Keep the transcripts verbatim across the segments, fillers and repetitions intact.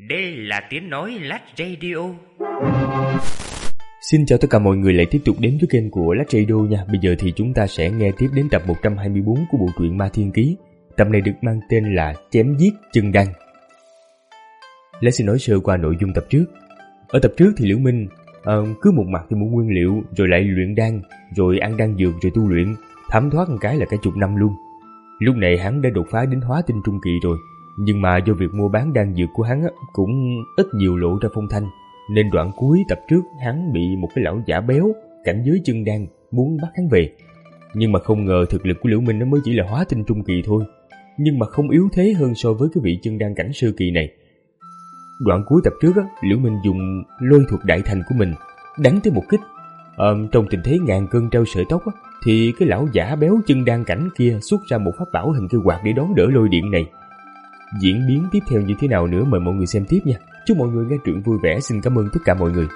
Đây là tiếng nói Lát Radio. Xin chào tất cả mọi người lại tiếp tục đến với kênh của Lát Radio nha. Bây giờ thì chúng ta sẽ nghe tiếp đến tập một trăm hai mươi bốn của bộ truyện Ma Thiên Ký. Tập này được mang tên là Chém Giết Chân Đăng. Lát xin nói sơ qua nội dung tập trước. Ở tập trước thì Liễu Minh uh, cứ một mặt thì mua nguyên liệu, rồi lại luyện đan, rồi ăn đan dược, rồi tu luyện, thấm thoát một cái là cả chục năm luôn. Lúc này hắn đã đột phá đến hóa tinh trung kỳ rồi, nhưng mà do việc mua bán đan dược của hắn cũng ít nhiều lộ ra phong thanh, nên đoạn cuối tập trước hắn bị một cái lão giả béo cảnh giới chân đan muốn bắt hắn về. Nhưng mà không ngờ thực lực của Liễu Minh nó mới chỉ là hóa tinh trung kỳ thôi, nhưng mà không yếu thế hơn so với cái vị chân đan cảnh sơ kỳ này. Đoạn cuối tập trước á, Liễu Minh dùng lôi thuật đại thành của mình đánh tới một kích. Ờ, trong tình thế ngàn cân treo sợi tóc á, thì cái lão giả béo chân đan cảnh kia xuất ra một pháp bảo hình cây quạt để đón đỡ lôi điện này. Diễn biến tiếp theo như thế nào nữa mời mọi người xem tiếp nha. Chúc mọi người nghe truyện vui vẻ. Xin cảm ơn tất cả mọi người.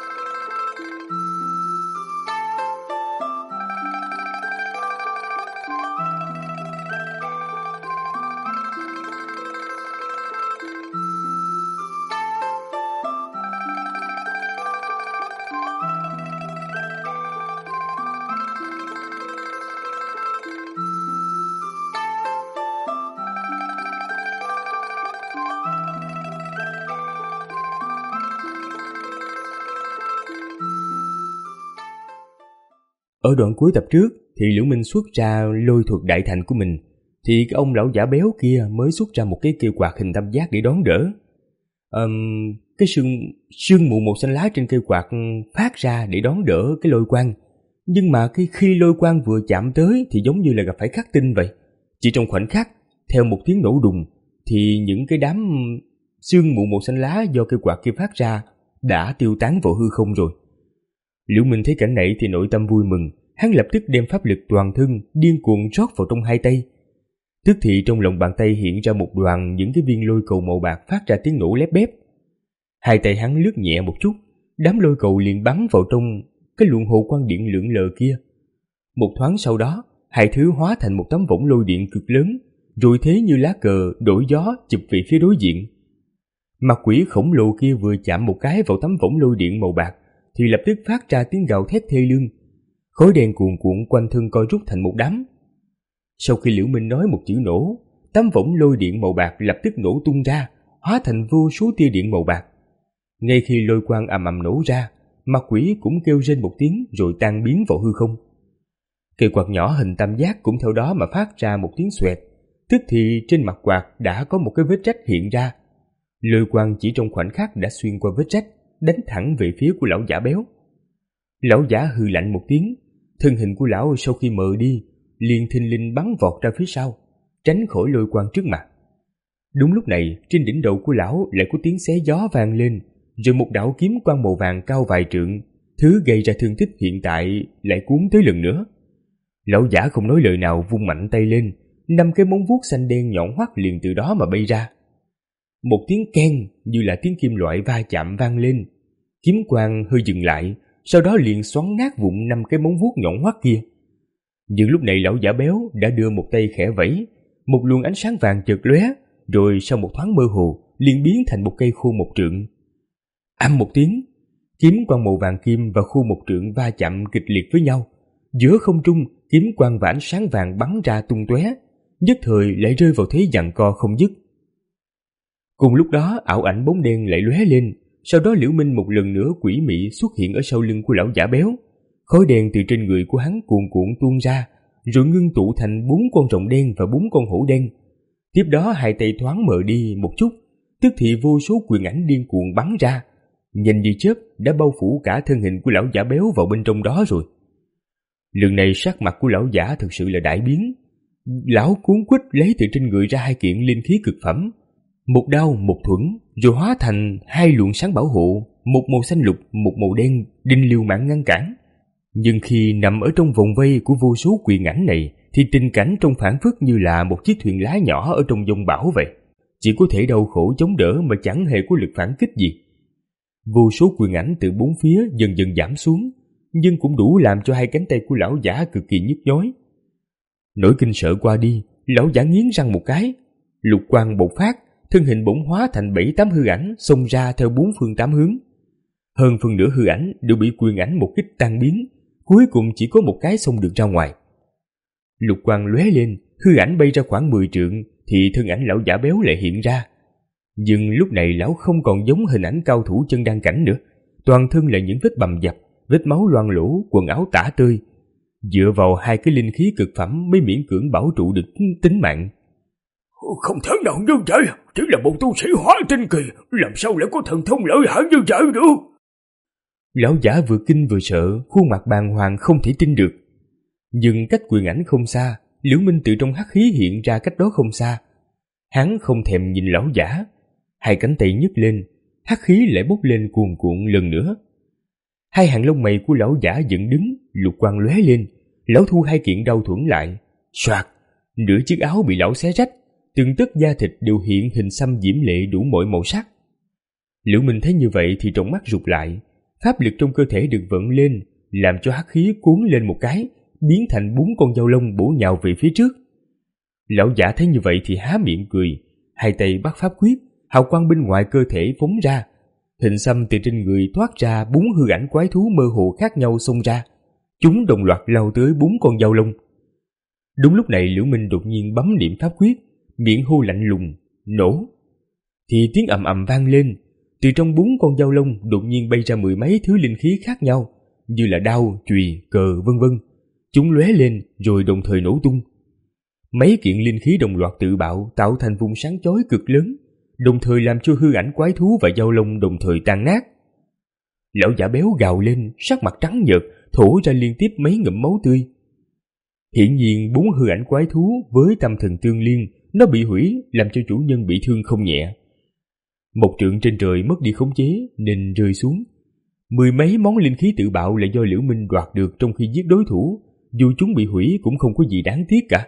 Ở đoạn cuối tập trước thì Liễu Minh xuất ra lôi thuật đại thành của mình, thì cái ông lão giả béo kia mới xuất ra một cái cây quạt hình tam giác để đón đỡ. Um, cái sương, sương mù màu xanh lá trên cây quạt phát ra để đón đỡ cái lôi quang. Nhưng mà cái khi lôi quang vừa chạm tới thì giống như là gặp phải khắc tinh vậy. Chỉ trong khoảnh khắc, theo một tiếng nổ đùng, thì những cái đám sương mù màu xanh lá do cây quạt kia phát ra đã tiêu tán vào hư không rồi. Liễu Minh thấy cảnh này thì nội tâm vui mừng, hắn lập tức đem pháp lực toàn thân điên cuồng rót vào trong hai tay. Tức thì trong lòng bàn tay hiện ra một đoàn những cái viên lôi cầu màu bạc phát ra tiếng nổ lép bép. Hai tay hắn lướt nhẹ một chút, đám lôi cầu liền bắn vào trong cái luồng hồ quang điện lượn lờ kia. Một thoáng sau đó, hai thứ hóa thành một tấm võng lôi điện cực lớn, rồi thế như lá cờ đổi gió chụp về phía đối diện. Mặt quỷ khổng lồ kia vừa chạm một cái vào tấm võng lôi điện màu bạc thì lập tức phát ra tiếng gào thét thê lương. Khói đen cuồn cuộn quanh thân co rút thành một đám. Sau khi Liễu Minh nói một chữ nổ, tấm võng lôi điện màu bạc lập tức nổ tung ra, hóa thành vô số tia điện màu bạc. Ngay khi lôi quang ầm ầm nổ ra, mặt quỷ cũng kêu rên một tiếng rồi tan biến vào hư không. Cây quạt nhỏ hình tam giác cũng theo đó mà phát ra một tiếng xoẹt, tức thì trên mặt quạt đã có một cái vết rách hiện ra. Lôi quang chỉ trong khoảnh khắc đã xuyên qua vết rách, đánh thẳng về phía của lão giả béo. Lão giả hừ lạnh một tiếng, thân hình của lão sau khi mờ đi liền thình lình bắn vọt ra phía sau, tránh khỏi lôi quang trước mặt. Đúng lúc này, trên đỉnh đầu của lão lại có tiếng xé gió vang lên, rồi một đạo kiếm quang màu vàng cao vài trượng, thứ gây ra thương tích hiện tại lại cuốn tới lần nữa. Lão giả không nói lời nào, vung mạnh tay lên, năm cái móng vuốt xanh đen nhọn hoắt liền từ đó mà bay ra. Một tiếng keng như là tiếng kim loại va chạm vang lên, kiếm quang hơi dừng lại, sau đó liền xoắn nát vụn năm cái móng vuốt nhọn hoắt kia. Nhưng lúc này lão giả béo đã đưa một tay khẽ vẫy, một luồng ánh sáng vàng chợt lóe, rồi sau một thoáng mơ hồ liền biến thành một cây khô một trượng. Ầm một tiếng, kiếm quang màu vàng kim và khô một trượng va chạm kịch liệt với nhau. Giữa không trung, kiếm quang và ánh sáng vàng bắn ra tung tóe, nhất thời lại rơi vào thế giằng co không dứt. Cùng lúc đó, ảo ảnh bóng đen lại lóe lên, sau đó Liễu Minh một lần nữa quỷ mị xuất hiện ở sau lưng của lão giả béo. Khói đen từ trên người của hắn cuồn cuộn tuôn ra, rồi ngưng tụ thành bốn con rồng đen và bốn con hổ đen. Tiếp đó hai tay thoáng mở đi một chút, tức thì vô số quyền ảnh điên cuồng bắn ra, nhanh như chớp đã bao phủ cả thân hình của lão giả béo vào bên trong đó rồi. Lần này sắc mặt của lão giả thực sự là đại biến. Lão cuốn quýt lấy từ trên người ra hai kiện linh khí cực phẩm, một đao một thuẫn, rồi hóa thành hai luồng sáng bảo hộ, một màu xanh lục, một màu đen, đinh liều mạng ngăn cản. Nhưng khi nằm ở trong vòng vây của vô số quyền ảnh này thì tình cảnh trông phảng phất như là một chiếc thuyền lá nhỏ ở trong dông bão vậy, chỉ có thể đau khổ chống đỡ mà chẳng hề có lực phản kích gì. Vô số quyền ảnh từ bốn phía dần dần giảm xuống, nhưng cũng đủ làm cho hai cánh tay của lão giả cực kỳ nhức nhối. Nỗi kinh sợ qua đi, lão giả nghiến răng một cái, lục quang bộc phát, thân hình bỗng hóa thành bảy tám hư ảnh xông ra theo bốn phương tám hướng. Hơn phần nửa hư ảnh đều bị quyền ảnh một kích tan biến, cuối cùng chỉ có một cái xông được ra ngoài. Lục quang lóe lên, hư ảnh bay ra khoảng mười trượng thì thân ảnh lão giả béo lại hiện ra. Nhưng lúc này lão không còn giống hình ảnh cao thủ chân đan cảnh nữa, toàn thân là những vết bầm dập, vết máu loang lỗ, quần áo tả tơi. Dựa vào hai cái linh khí cực phẩm mới miễn cưỡng bảo trụ được tính mạng. Không thể nào như vậy, chỉ là một tu sĩ hóa tinh kỳ, làm sao lại có thần thông lợi hại như vậy được? Lão giả vừa kinh vừa sợ, khuôn mặt bàng hoàng không thể tin được. Nhưng cách quyền ảnh không xa, Liễu Minh từ trong hắc khí hiện ra cách đó không xa. Hắn không thèm nhìn lão giả, hai cánh tay nhấc lên, hắc khí lại bốc lên cuồn cuộn lần nữa. Hai hàng lông mày của lão giả dựng đứng, lục quang lóe lên, lão thu hai kiện đao thuẫn lại. Soạt, nửa chiếc áo bị lão xé rách, từng tấc da thịt đều hiện hình xăm diễm lệ đủ mọi màu sắc. Liễu Minh thấy như vậy thì trong mắt rụt lại, pháp lực trong cơ thể được vận lên, làm cho hắc khí cuốn lên một cái, biến thành bốn con dao lông bổ nhào về phía trước. Lão giả thấy như vậy thì há miệng cười, hai tay bắt pháp quyết, hào quang bên ngoài cơ thể phóng ra, hình xăm từ trên người toát ra bốn hư ảnh quái thú mơ hồ khác nhau xông ra, chúng đồng loạt lao tới bốn con dao lông. Đúng lúc này Liễu Minh đột nhiên bấm niệm pháp quyết, miệng hô lạnh lùng, nổ. Thì tiếng ầm ầm vang lên, từ trong bốn con dao lông đột nhiên bay ra mười mấy thứ linh khí khác nhau, như là đao, chùy, cờ vân vân. Chúng lóe lên rồi đồng thời nổ tung. Mấy kiện linh khí đồng loạt tự bạo tạo thành vùng sáng chói cực lớn, đồng thời làm cho hư ảnh quái thú và dao lông đồng thời tan nát. Lão giả béo gào lên, sắc mặt trắng nhợt, thổ ra liên tiếp mấy ngụm máu tươi. Hiển nhiên bốn hư ảnh quái thú với tâm thần tương liên, nó bị hủy làm cho chủ nhân bị thương không nhẹ. Một trượng trên trời mất đi khống chế nên rơi xuống. Mười mấy món linh khí tự bạo là do Liễu Minh đoạt được trong khi giết đối thủ, dù chúng bị hủy cũng không có gì đáng tiếc cả.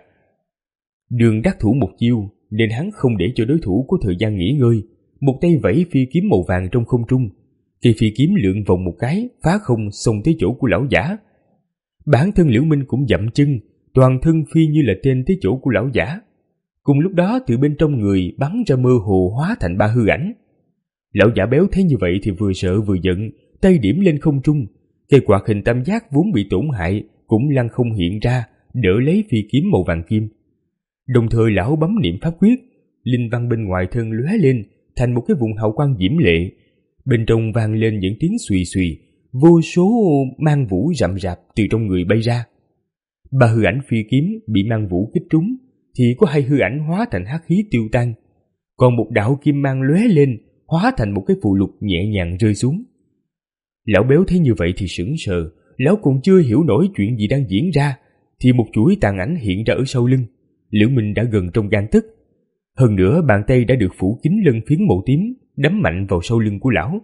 Đường đắc thủ một chiêu nên hắn không để cho đối thủ có thời gian nghỉ ngơi, một tay vẫy phi kiếm màu vàng trong không trung, cây phi kiếm lượn vòng một cái phá không xông tới chỗ của lão giả. Bản thân Liễu Minh cũng dậm chân, toàn thân phi như là tên tới chỗ của lão giả. Cùng lúc đó từ bên trong người bắn ra mơ hồ hóa thành ba hư ảnh. Lão giả béo thấy như vậy thì vừa sợ vừa giận, tay điểm lên không trung, cây quạt hình tam giác vốn bị tổn hại cũng lăng không hiện ra, đỡ lấy phi kiếm màu vàng kim. Đồng thời lão bấm niệm pháp quyết, linh văn bên ngoài thân lóe lên thành một cái vùng hào quang diễm lệ, bên trong vang lên những tiếng xùy xùy, vô số mang vũ rậm rạp từ trong người bay ra. Ba hư ảnh phi kiếm bị mang vũ kích trúng thì có hai hư ảnh hóa thành hắc khí tiêu tan, còn một đạo kim mang lóe lên hóa thành một cái phù lục nhẹ nhàng rơi xuống. Lão béo thấy như vậy thì sững sờ, lão còn chưa hiểu nổi chuyện gì đang diễn ra thì một chuỗi tàn ảnh hiện ra ở sau lưng. Liễu Minh đã gần trong gang tấc, hơn nữa bàn tay đã được phủ kín lân phiến màu tím, đấm mạnh vào sau lưng của lão.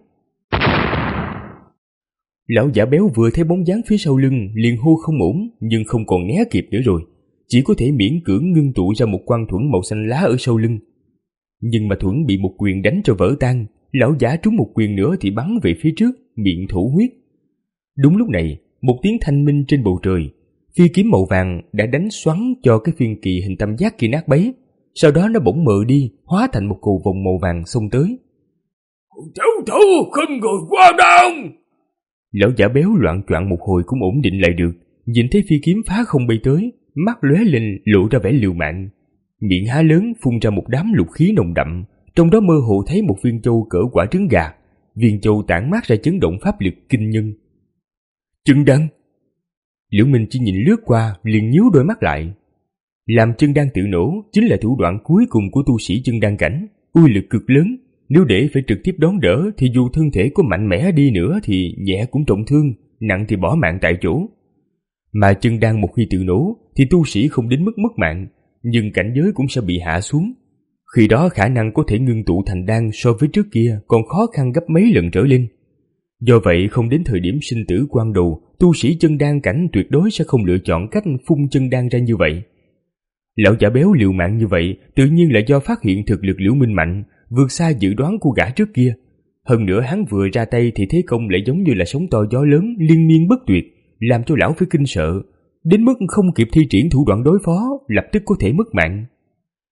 Lão giả béo vừa thấy bóng dáng phía sau lưng liền hô không ổn, nhưng không còn né kịp nữa rồi, chỉ có thể miễn cưỡng ngưng tụ ra một quang thuẫn màu xanh lá ở sau lưng. Nhưng mà thuẫn bị một quyền đánh cho vỡ tan, lão giả trúng một quyền nữa thì bắn về phía trước, miệng thổ huyết. Đúng lúc này, một tiếng thanh minh trên bầu trời, phi kiếm màu vàng đã đánh xoắn cho cái phiên kỳ hình tam giác kia nát bấy, sau đó nó bỗng mờ đi, hóa thành một cầu vồng màu vàng xông tới. Tiểu thủ khinh người quá đáng! Lão giả béo loạn choạng một hồi cũng ổn định lại được, nhìn thấy phi kiếm phá không bay tới, mắt lóe lên lộ ra vẻ liều mạng, miệng há lớn phun ra một đám lục khí nồng đậm, trong đó mơ hồ thấy một viên châu cỡ quả trứng gà, viên châu tản mát ra chấn động pháp lực kinh nhân. Chân đan! Liễu Minh chỉ nhìn lướt qua liền nhíu đôi mắt lại. Làm chân đan tự nổ chính là thủ đoạn cuối cùng của tu sĩ chân đan cảnh, uy lực cực lớn, nếu để phải trực tiếp đón đỡ thì dù thân thể có mạnh mẽ đi nữa thì nhẹ cũng trọng thương, nặng thì bỏ mạng tại chỗ. Mà chân đan một khi tự nổ thì tu sĩ không đến mức mất mạng, nhưng cảnh giới cũng sẽ bị hạ xuống. Khi đó khả năng có thể ngưng tụ thành đan so với trước kia còn khó khăn gấp mấy lần trở lên. Do vậy không đến thời điểm sinh tử quan đầu, tu sĩ chân đan cảnh tuyệt đối sẽ không lựa chọn cách phun chân đan ra như vậy. Lão giả béo liều mạng như vậy tự nhiên là do phát hiện thực lực Liễu Minh mạnh, vượt xa dự đoán của gã trước kia. Hơn nữa hắn vừa ra tay thì thế công lại giống như là sóng to gió lớn liên miên bất tuyệt, làm cho lão phải kinh sợ, đến mức không kịp thi triển thủ đoạn đối phó lập tức có thể mất mạng.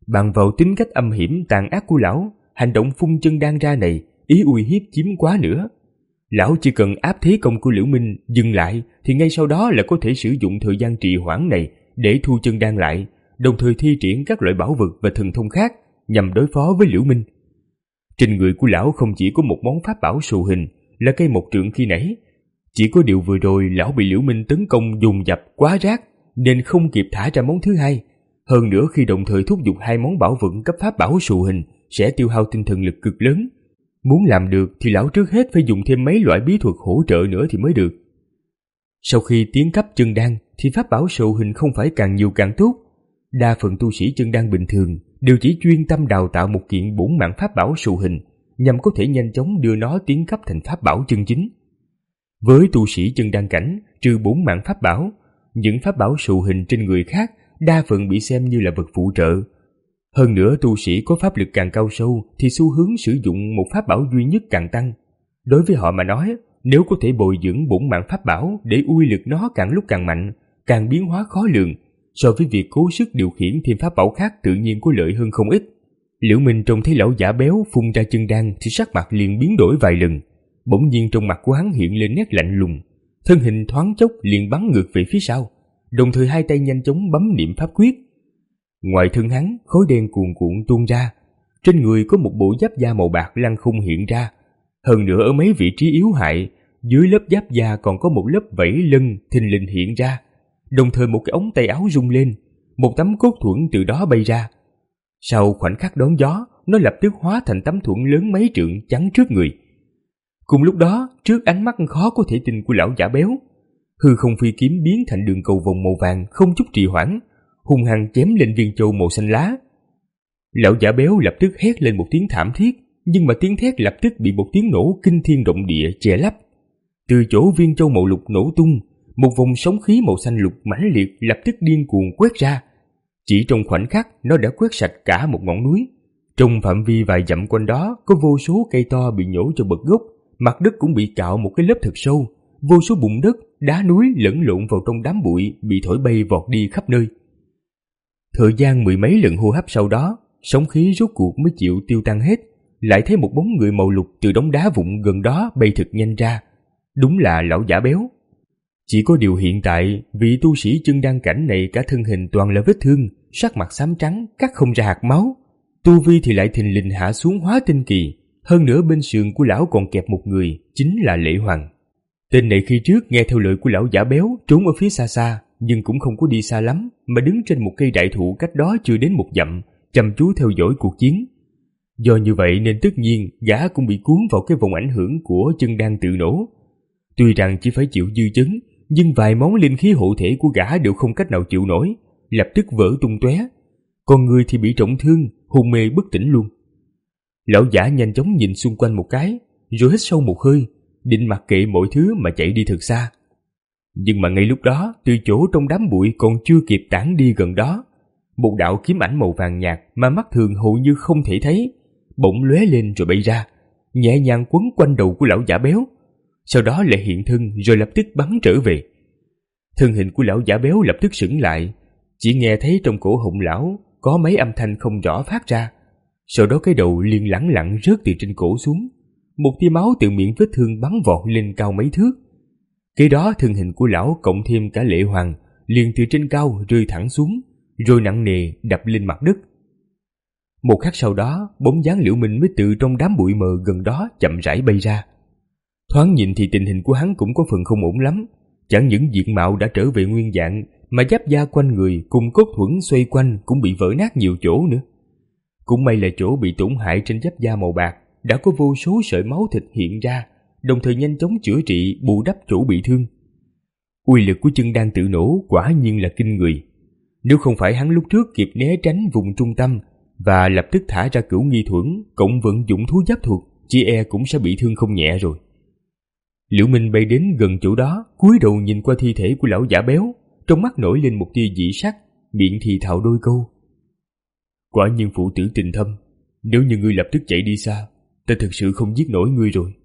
Bằng vào tính cách âm hiểm tàn ác của lão, hành động phun chân đan ra này ý uy hiếp chiếm quá nữa. Lão chỉ cần áp thế công của Liễu Minh dừng lại thì ngay sau đó là có thể sử dụng thời gian trì hoãn này để thu chân đan lại, đồng thời thi triển các loại bảo vật và thần thông khác nhằm đối phó với Liễu Minh. Trên người của lão không chỉ có một món pháp bảo sù hình là cây mộc trượng khi nãy, chỉ có điều vừa rồi lão bị Liễu Minh tấn công dồn dập quá rác nên không kịp thả ra món thứ hai. Hơn nữa khi đồng thời thúc giục hai món bảo vật cấp pháp bảo sù hình sẽ tiêu hao tinh thần lực cực lớn. Muốn làm được thì lão trước hết phải dùng thêm mấy loại bí thuật hỗ trợ nữa thì mới được. Sau khi tiến cấp chân đan thì pháp bảo sù hình không phải càng nhiều càng tốt. Đa phần tu sĩ chân đan bình thường đều chỉ chuyên tâm đào tạo một kiện bổn mạng pháp bảo sù hình nhằm có thể nhanh chóng đưa nó tiến cấp thành pháp bảo chân chính. Với tu sĩ chân đan cảnh, trừ bổn mạng pháp bảo, những pháp bảo sù hình trên người khác đa phần bị xem như là vật phụ trợ. Hơn nữa tu sĩ có pháp lực càng cao sâu thì xu hướng sử dụng một pháp bảo duy nhất càng tăng. Đối với họ mà nói, nếu có thể bồi dưỡng bổn mạng pháp bảo để uy lực nó càng lúc càng mạnh, càng biến hóa khó lường, so với việc cố sức điều khiển thêm pháp bảo khác tự nhiên có lợi hơn không ít. Liễu Minh trông thấy lão giả béo phun ra chân đan thì sắc mặt liền biến đổi vài lần. Bỗng nhiên trong mặt của hắn hiện lên nét lạnh lùng, thân hình thoáng chốc liền bắn ngược về phía sau, đồng thời hai tay nhanh chóng bấm niệm pháp quyết. Ngoài thân hắn, khói đen cuồn cuộn tuôn ra, trên người có một bộ giáp da màu bạc lăng không hiện ra. Hơn nữa ở mấy vị trí yếu hại, dưới lớp giáp da còn có một lớp vảy lân thình lình hiện ra, đồng thời một cái ống tay áo rung lên, một tấm cốt thuẫn từ đó bay ra. Sau khoảnh khắc đón gió, nó lập tức hóa thành tấm thuẫn lớn mấy trượng chắn trước người. Cùng lúc đó, trước ánh mắt khó có thể tin của lão giả béo, hư không phi kiếm biến thành đường cầu vòng màu vàng không chút trì hoãn, hung hăng chém lên viên châu màu xanh lá. Lão giả béo lập tức hét lên một tiếng thảm thiết, nhưng mà tiếng thét lập tức bị một tiếng nổ kinh thiên động địa che lấp. Từ chỗ viên châu màu lục nổ tung, một vòng sóng khí màu xanh lục mãnh liệt lập tức điên cuồng quét ra. Chỉ trong khoảnh khắc nó đã quét sạch cả một ngọn núi. Trong phạm vi vài dặm quanh đó có vô số cây to bị nhổ cho bật gốc, mặt đất cũng bị cạo một cái lớp thật sâu, vô số bùn đất, đá núi lẫn lộn vào trong đám bụi bị thổi bay vọt đi khắp nơi. Thời gian mười mấy lần hô hấp sau đó, sóng khí rốt cuộc mới chịu tiêu tan hết, lại thấy một bóng người màu lục từ đống đá vụn gần đó bay thật nhanh ra. Đúng là lão giả béo. Chỉ có điều hiện tại, vị tu sĩ chân đan cảnh này cả thân hình toàn là vết thương, sắc mặt xám trắng, cắt không ra hạt máu. Tu vi thì lại thình lình hạ xuống hóa tinh kỳ, hơn nữa bên sườn của lão còn kẹp một người, chính là Lệ Hoàng. Tên này khi trước nghe theo lời của lão giả béo trốn ở phía xa xa, nhưng cũng không có đi xa lắm, mà đứng trên một cây đại thụ cách đó chưa đến một dặm, chăm chú theo dõi cuộc chiến. Do như vậy nên tất nhiên gã cũng bị cuốn vào cái vòng ảnh hưởng của chân đan tự nổ. Tuy rằng chỉ phải chịu dư chấn, nhưng vài món linh khí hộ thể của gã đều không cách nào chịu nổi, lập tức vỡ tung tóe. Còn người thì bị trọng thương, hôn mê bất tỉnh luôn. Lão giả nhanh chóng nhìn xung quanh một cái, rồi hít sâu một hơi, định mặc kệ mọi thứ mà chạy đi thật xa. Nhưng mà ngay lúc đó, từ chỗ trong đám bụi còn chưa kịp tản đi gần đó, một đạo kiếm ảnh màu vàng nhạt mà mắt thường hầu như không thể thấy, bỗng lóe lên rồi bay ra, nhẹ nhàng quấn quanh đầu của lão giả béo. Sau đó lại hiện thân rồi lập tức bắn trở về. Thân hình của lão giả béo lập tức sững lại, chỉ nghe thấy trong cổ họng lão có mấy âm thanh không rõ phát ra. Sau đó cái đầu liền lẳng lặng rớt từ trên cổ xuống, một tia máu từ miệng vết thương bắn vọt lên cao mấy thước. Kế đó thân hình của lão cộng thêm cả Lệ Hoàng liền từ trên cao rơi thẳng xuống, rồi nặng nề đập lên mặt đất. Một khắc sau đó, bóng dáng Liễu Minh mới từ trong đám bụi mờ gần đó chậm rãi bay ra. Thoáng nhìn thì tình hình của hắn cũng có phần không ổn lắm, chẳng những diện mạo đã trở về nguyên dạng, mà giáp da quanh người cùng cốt thuẫn xoay quanh cũng bị vỡ nát nhiều chỗ nữa. Cũng may là chỗ bị tổn hại trên giáp da màu bạc đã có vô số sợi máu thịt hiện ra, đồng thời nhanh chóng chữa trị bù đắp chỗ bị thương. Uy lực của chân đan tự nổ quả nhiên là kinh người. Nếu không phải hắn lúc trước kịp né tránh vùng trung tâm và lập tức thả ra cửu nghi thuẫn cộng vận dụng thú giáp thuật, chỉ e cũng sẽ bị thương không nhẹ rồi. Liễu Minh bay đến gần chỗ đó, cúi đầu nhìn qua thi thể của lão giả béo, trong mắt nổi lên một tia dị sắc, miệng thì thào đôi câu: quả nhiên phụ tử tình thâm, nếu như ngươi lập tức chạy đi xa, ta thực sự không giết nổi ngươi rồi.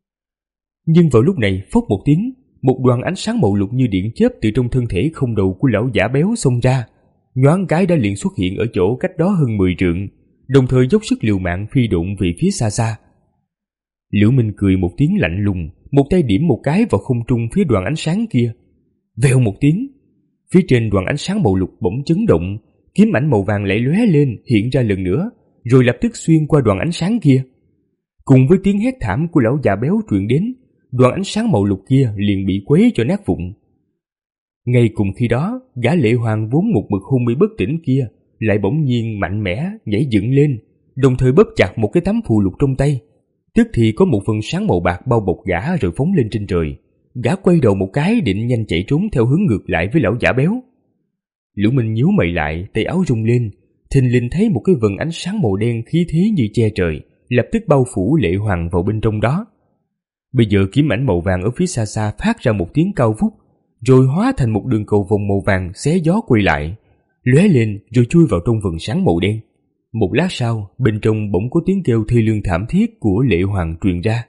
Nhưng vào lúc này, phốc một tiếng, một đoàn ánh sáng màu lục như điện chớp từ trong thân thể không đầu của lão giả béo xông ra. nhoáng cái đã liền xuất hiện ở chỗ cách đó hơn mười trượng, đồng thời dốc sức liều mạng phi độn về phía xa xa. Liễu Minh cười một tiếng lạnh lùng, một tay điểm một cái vào không trung phía đoàn ánh sáng kia. Vèo một tiếng, phía trên đoàn ánh sáng màu lục bỗng chấn động, kiếm ảnh màu vàng lại lóe lên hiện ra lần nữa, rồi lập tức xuyên qua đoàn ánh sáng kia. Cùng với tiếng hét thảm của lão già béo truyền đến, đoàn ánh sáng màu lục kia liền bị quấy cho nát vụn. Ngay cùng khi đó, gã Lệ Hoàng vốn một mực hôn mê bất tỉnh kia lại bỗng nhiên mạnh mẽ nhảy dựng lên, đồng thời bóp chặt một cái tấm phù lục trong tay. Tức thì có một phần sáng màu bạc bao bọc gã rồi phóng lên trên trời. Gã quay đầu một cái định nhanh chạy trốn theo hướng ngược lại với lão giả béo. Liễu Minh nhíu mày lại, tay áo rung lên, thình lình thấy một cái vầng ánh sáng màu đen khí thế như che trời, lập tức bao phủ Lệ Hoàng vào bên trong đó. Bây giờ kiếm ảnh màu vàng ở phía xa xa phát ra một tiếng cao vút, rồi hóa thành một đường cầu vòng màu vàng xé gió quay lại, lóe lên rồi chui vào trong vầng sáng màu đen. Một lát sau, bên trong bỗng có tiếng kêu thê lương thảm thiết của Lệ Hoàng truyền ra.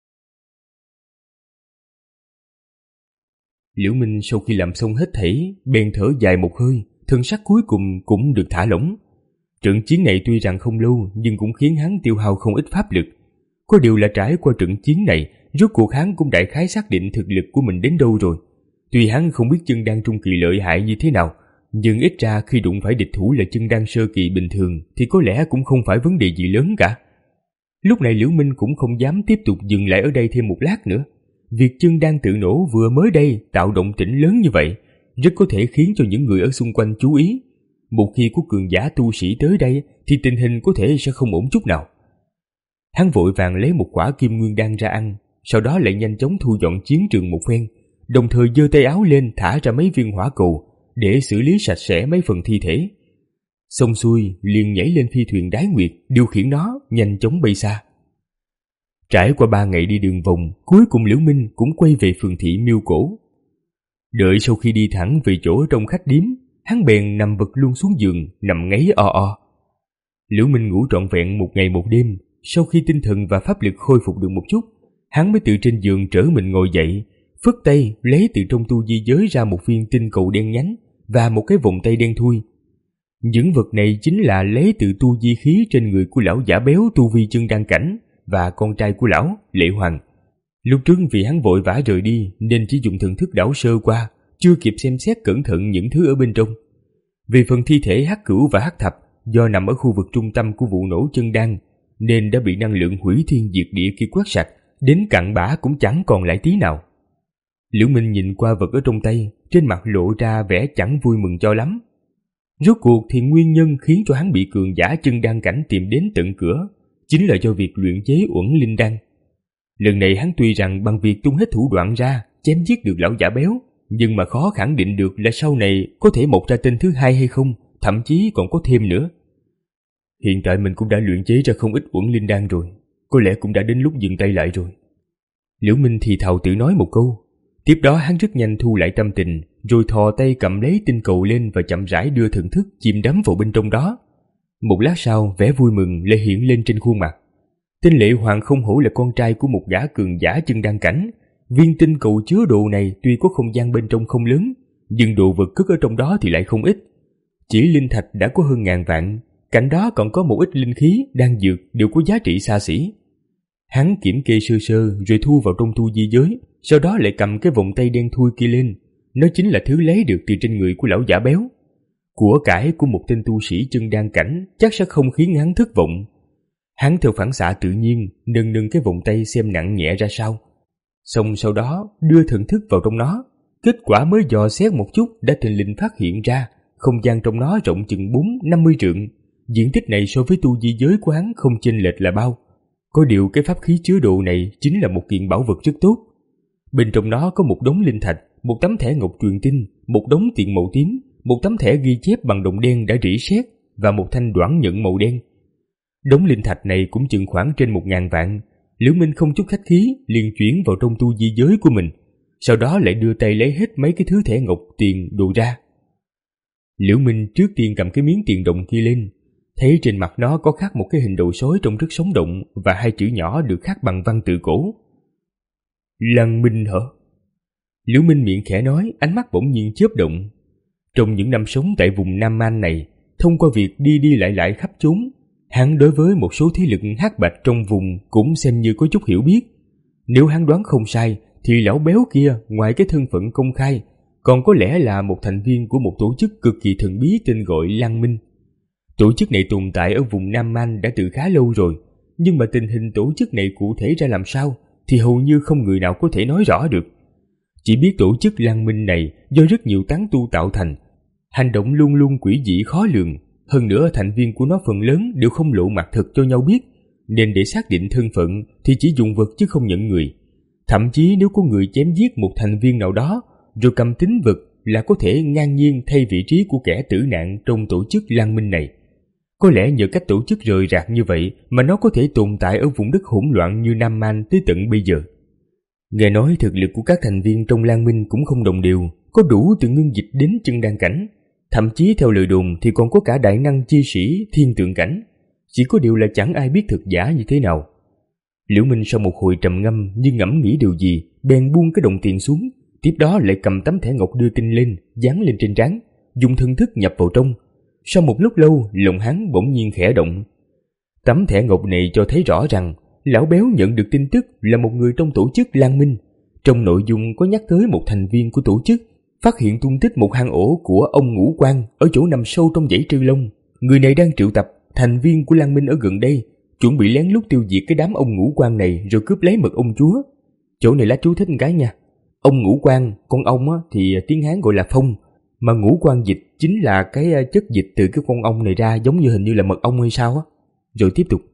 Liễu Minh sau khi làm xong hết thảy, bèn thở dài một hơi, thân sắc cuối cùng cũng được thả lỏng. Trận chiến này tuy rằng không lâu nhưng cũng khiến hắn tiêu hao không ít pháp lực. Có điều là trải qua trận chiến này, rốt cuộc hắn cũng đại khái xác định thực lực của mình đến đâu rồi. Tuy hắn không biết chân đan trung kỳ lợi hại như thế nào, nhưng ít ra khi đụng phải địch thủ là chân đan sơ kỳ bình thường thì có lẽ cũng không phải vấn đề gì lớn cả. Lúc này Liễu Minh cũng không dám tiếp tục dừng lại ở đây thêm một lát nữa. Việc chân đan tự nổ vừa mới đây tạo động tĩnh lớn như vậy, rất có thể khiến cho những người ở xung quanh chú ý. Một khi có cường giả tu sĩ tới đây thì tình hình có thể sẽ không ổn chút nào. Hắn vội vàng lấy một quả kim nguyên đan ra ăn, sau đó lại nhanh chóng thu dọn chiến trường một phen, đồng thời giơ tay áo lên thả ra mấy viên hỏa cầu để xử lý sạch sẽ mấy phần thi thể. Xong xuôi liền nhảy lên phi thuyền Đái Nguyệt, điều khiển nó nhanh chóng bay xa. Trải qua ba ngày đi đường vòng, cuối cùng Liễu Minh cũng quay về phường thị Miêu Cổ. Đợi sau khi đi thẳng về chỗ trong khách điếm, hắn bèn nằm vật luôn xuống giường, nằm ngáy o o. Liễu Minh ngủ trọn vẹn một ngày một đêm. Sau khi tinh thần và pháp lực khôi phục được một chút, hắn mới từ trên giường trở mình ngồi dậy, phất tay lấy từ trong tu di giới ra một viên tinh cầu đen nhánh và một cái vòng tay đen thui. Những vật này chính là lấy từ tu di khí trên người của lão giả béo tu vi chân đan cảnh và con trai của lão, Lệ Hoàng. Lúc trước vì hắn vội vã rời đi nên chỉ dùng thần thức đảo sơ qua, chưa kịp xem xét cẩn thận những thứ ở bên trong. Về phần thi thể Hắc Cửu và Hắc Thập, do nằm ở khu vực trung tâm của vụ nổ chân đan nên đã bị năng lượng hủy thiên diệt địa kia quét sạch, đến cặn bã cũng chẳng còn lại tí nào. Liễu Minh nhìn qua vật ở trong tay, trên mặt lộ ra vẻ chẳng vui mừng cho lắm. Rốt cuộc thì nguyên nhân khiến cho hắn bị cường giả chân đan cảnh tìm đến tận cửa chính là do việc luyện chế uẩn linh đan. Lần này hắn tuy rằng bằng việc tung hết thủ đoạn ra chém giết được lão giả béo, nhưng mà khó khẳng định được là sau này có thể mọc ra tên thứ hai hay không, thậm chí còn có thêm nữa. Hiện tại mình cũng đã luyện chế ra không ít uẩn linh đan rồi, có lẽ cũng đã đến lúc dừng tay lại rồi. Liễu Minh thì thào tự nói một câu. Tiếp đó hắn rất nhanh thu lại tâm tình, rồi thò tay cầm lấy tinh cầu lên và chậm rãi đưa thần thức chìm đắm vào bên trong đó. Một lát sau, vẻ vui mừng lại hiện lên trên khuôn mặt. Tên Lệ Hoàng không hổ là con trai của một gã cường giả chân đan cảnh. Viên tinh cầu chứa đồ này tuy có không gian bên trong không lớn, nhưng đồ vật cất ở trong đó thì lại không ít. Chỉ linh thạch đã có hơn ngàn vạn, cạnh đó còn có một ít linh khí, đan dược đều có giá trị xa xỉ. Hắn kiểm kê sơ sơ rồi thu vào trong tu di giới, sau đó lại cầm cái vòng tay đen thui kia lên. Nó chính là thứ lấy được từ trên người của lão giả béo. Của cải của một tên tu sĩ chân đan cảnh chắc sẽ không khiến hắn thất vọng. Hắn theo phản xạ tự nhiên nâng nâng cái vòng tay xem nặng nhẹ ra sao, xong sau đó đưa thần thức vào trong nó. Kết quả mới dò xét một chút đã thình lình phát hiện ra không gian trong nó rộng chừng bốn năm mươi trượng. Diện tích này so với tu di giới của hắn không chênh lệch là bao. Có điều cái pháp khí chứa đồ này chính là một kiện bảo vật rất tốt. Bên trong nó có một đống linh thạch, một tấm thẻ ngọc truyền tinh, một đống tiền màu tím, một tấm thẻ ghi chép bằng đồng đen đã rỉ sét và một thanh đoản nhận màu đen. Đống linh thạch này cũng chừng khoảng trên một ngàn vạn. Liễu Minh không chút khách khí liền chuyển vào trong tu di giới của mình, sau đó lại đưa tay lấy hết mấy cái thứ thẻ ngọc tiền đồ ra. Liễu Minh trước tiên cầm cái miếng tiền đồng kia lên, thấy trên mặt nó có khắc một cái hình đầu sói trông rất sống động và hai chữ nhỏ được khắc bằng văn tự cổ. Lăng Minh hả? Liễu Minh miệng khẽ nói, ánh mắt bỗng nhiên chớp động. Trong những năm sống tại vùng Nam Man này, thông qua việc đi đi lại lại khắp chốn, hắn đối với một số thế lực hắc bạch trong vùng cũng xem như có chút hiểu biết. Nếu hắn đoán không sai, thì lão béo kia ngoài cái thân phận công khai, còn có lẽ là một thành viên của một tổ chức cực kỳ thần bí tên gọi Lăng Minh. Tổ chức này tồn tại ở vùng Nam Man đã từ khá lâu rồi, nhưng mà tình hình tổ chức này cụ thể ra làm sao thì hầu như không người nào có thể nói rõ được. Chỉ biết tổ chức Lăng Minh này do rất nhiều tán tu tạo thành, hành động luôn luôn quỷ dị khó lường, hơn nữa thành viên của nó phần lớn đều không lộ mặt thật cho nhau biết, nên để xác định thân phận thì chỉ dùng vật chứ không nhận người. Thậm chí nếu có người chém giết một thành viên nào đó rồi cầm tín vật là có thể ngang nhiên thay vị trí của kẻ tử nạn trong tổ chức Lăng Minh này. Có lẽ nhờ cách tổ chức rời rạc như vậy mà nó có thể tồn tại ở vùng đất hỗn loạn như Nam Man tới tận bây giờ. Nghe nói thực lực của các thành viên trong Lăng Minh cũng không đồng đều, có đủ từ ngưng dịch đến chân đan cảnh, thậm chí theo lời đồn thì còn có cả đại năng chi sĩ thiên tượng cảnh. Chỉ có điều là chẳng ai biết thực giả như thế nào. Liễu Minh sau một hồi trầm ngâm như ngẫm nghĩ điều gì, bèn buông cái đồng tiền xuống, tiếp đó lại cầm tấm thẻ ngọc đưa tin lên, dán lên trên trán, dùng thần thức nhập vào trong. Sau một lúc lâu, lòng hắn bỗng nhiên khẽ động. Tấm thẻ ngọc này cho thấy rõ rằng lão béo nhận được tin tức là một người trong tổ chức Lăng Minh. Trong nội dung có nhắc tới một thành viên của tổ chức phát hiện tung tích một hang ổ của ông Ngũ Quan ở chỗ nằm sâu trong dãy Trư Long. Người này đang triệu tập thành viên của Lăng Minh ở gần đây, chuẩn bị lén lút tiêu diệt cái đám ông Ngũ Quan này rồi cướp lấy mật ông chúa. Chỗ này lá chú thích một cái nha. Ông Ngũ Quan, con ong á, thì tiếng Hán gọi là phong, mà ngũ quan dịch chính là cái chất dịch từ cái con ong này ra, giống như hình như là mật ong hay sao á. Rồi tiếp tục.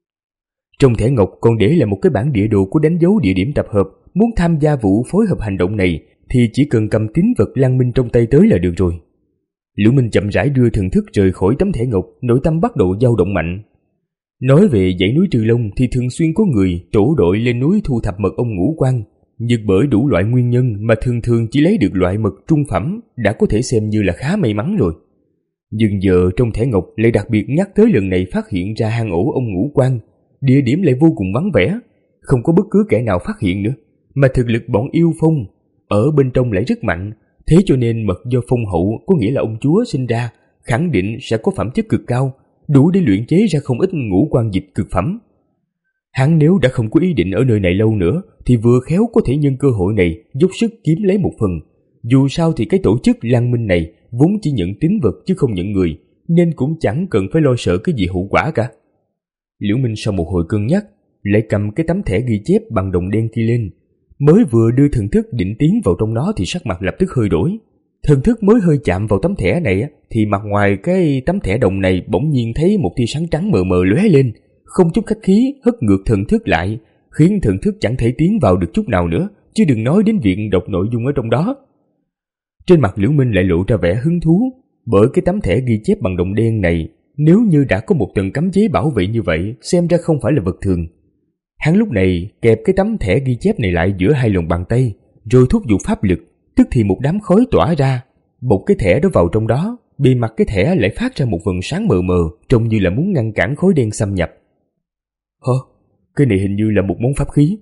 Trong thẻ ngọc còn để là một cái bản địa đồ có đánh dấu địa điểm tập hợp. Muốn tham gia vụ phối hợp hành động này thì chỉ cần cầm tín vật Lăng Minh trong tay tới là được rồi. Liễu Minh chậm rãi đưa thần thức rời khỏi tấm thẻ ngọc, nội tâm bắt đầu dao động mạnh. Nói về dãy núi Trừ Long thì thường xuyên có người tổ đội lên núi thu thập mật ông Ngũ Quan, nhưng bởi đủ loại nguyên nhân mà thường thường chỉ lấy được loại mật trung phẩm đã có thể xem như là khá may mắn rồi. Nhưng giờ trong thẻ ngọc lại đặc biệt nhắc tới lần này phát hiện ra hang ổ ông Ngũ Quan, địa điểm lại vô cùng vắng vẻ, không có bất cứ kẻ nào phát hiện nữa, mà thực lực bọn yêu Phong ở bên trong lại rất mạnh, thế cho nên mật do phong hậu, có nghĩa là ông chúa sinh ra, khẳng định sẽ có phẩm chất cực cao, đủ để luyện chế ra không ít ngũ quan dịch cực phẩm. Hắn nếu đã không có ý định ở nơi này lâu nữa thì vừa khéo có thể nhân cơ hội này dốc sức kiếm lấy một phần. Dù sao thì cái tổ chức Lăng Minh này vốn chỉ nhận tín vật chứ không nhận người, nên cũng chẳng cần phải lo sợ cái gì hậu quả cả. Liễu Minh sau một hồi cân nhắc lại cầm cái tấm thẻ ghi chép bằng đồng đen kia lên, mới vừa đưa thần thức định tiến vào trong đó thì sắc mặt lập tức hơi đổi. Thần thức mới hơi chạm vào tấm thẻ này thì mặt ngoài cái tấm thẻ đồng này bỗng nhiên thấy một tia sáng trắng mờ mờ lóe lên, không chút khách khí hất ngược thần thức lại, khiến thần thức chẳng thể tiến vào được chút nào nữa, chứ đừng nói đến việc đọc nội dung ở trong đó. Trên mặt Liễu Minh lại lộ ra vẻ hứng thú, bởi cái tấm thẻ ghi chép bằng đồng đen này nếu như đã có một tầng cấm chế bảo vệ như vậy, xem ra không phải là vật thường. Hắn lúc này kẹp cái tấm thẻ ghi chép này lại giữa hai lòng bàn tay, rồi thúc giục pháp lực, tức thì một đám khói tỏa ra, bột cái thẻ đó vào trong đó, bề mặt cái thẻ lại phát ra một vầng sáng mờ mờ, trông như là muốn ngăn cản khói đen xâm nhập. Hơ, cái này hình như là một món pháp khí.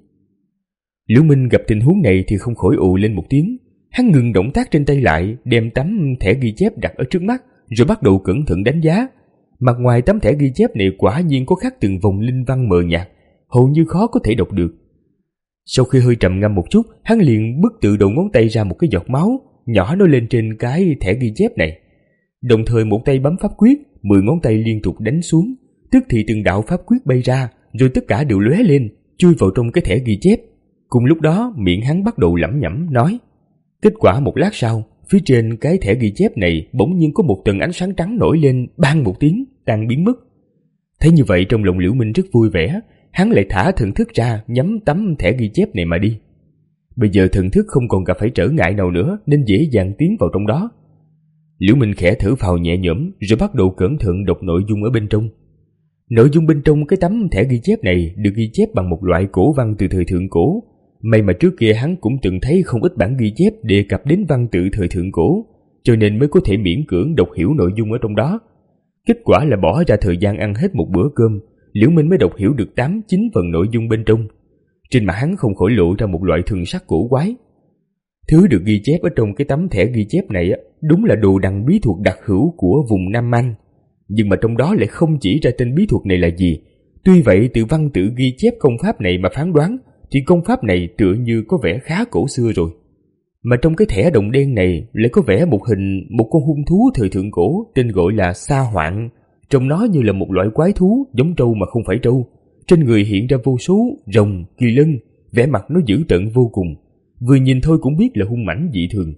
Liễu Minh gặp tình huống này thì không khỏi ù lên một tiếng. Hắn ngừng động tác trên tay lại, đem tấm thẻ ghi chép đặt ở trước mắt, rồi bắt đầu cẩn thận đánh giá. Mặt ngoài tấm thẻ ghi chép này quả nhiên có khắc từng vòng linh văn mờ nhạt, hầu như khó có thể đọc được. Sau khi hơi trầm ngâm một chút, hắn liền bứt từ đầu ngón tay ra một cái giọt máu, nhỏ nó lên trên cái thẻ ghi chép này. Đồng thời một tay bấm pháp quyết, mười ngón tay liên tục đánh xuống, tức thì từng đạo pháp quyết bay ra, rồi tất cả đều lóe lên, chui vào trong cái thẻ ghi chép. Cùng lúc đó, miệng hắn bắt đầu lẩm nhẩm nói. Kết quả một lát sau, phía trên cái thẻ ghi chép này bỗng nhiên có một tầng ánh sáng trắng nổi lên, bang một tiếng, tan biến mất. Thấy như vậy trong lòng Liễu Minh rất vui vẻ, hắn lại thả thần thức ra, nhắm tấm thẻ ghi chép này mà đi. Bây giờ thần thức không còn gặp phải trở ngại nào nữa, nên dễ dàng tiến vào trong đó. Liễu Minh khẽ thở phào nhẹ nhõm, rồi bắt đầu cẩn thận đọc nội dung ở bên trong. Nội dung bên trong cái tấm thẻ ghi chép này được ghi chép bằng một loại cổ văn từ thời thượng cổ. May mà trước kia hắn cũng từng thấy không ít bản ghi chép đề cập đến văn tự thời thượng cổ, cho nên mới có thể miễn cưỡng đọc hiểu nội dung ở trong đó. Kết quả là bỏ ra thời gian ăn hết một bữa cơm, Liễu Minh mới đọc hiểu được tám chín phần nội dung bên trong. Trên mặt hắn không khỏi lộ ra một loại thần sắc cổ quái. Thứ được ghi chép ở trong cái tấm thẻ ghi chép này đúng là đồ đằng bí thuật đặc hữu của vùng Nam Man, nhưng mà trong đó lại không chỉ ra tên bí thuật này là gì. Tuy vậy, từ văn tự ghi chép công pháp này mà phán đoán thì công pháp này tựa như có vẻ khá cổ xưa rồi. Mà trong cái thẻ đồng đen này lại có vẽ một hình một con hung thú thời thượng cổ tên gọi là Sa Hoạn. Trông nó như là một loại quái thú giống trâu mà không phải trâu. Trên người hiện ra vô số rồng, kỳ lân, vẻ mặt nó dữ tợn vô cùng. Vừa nhìn thôi cũng biết là hung mãnh dị thường.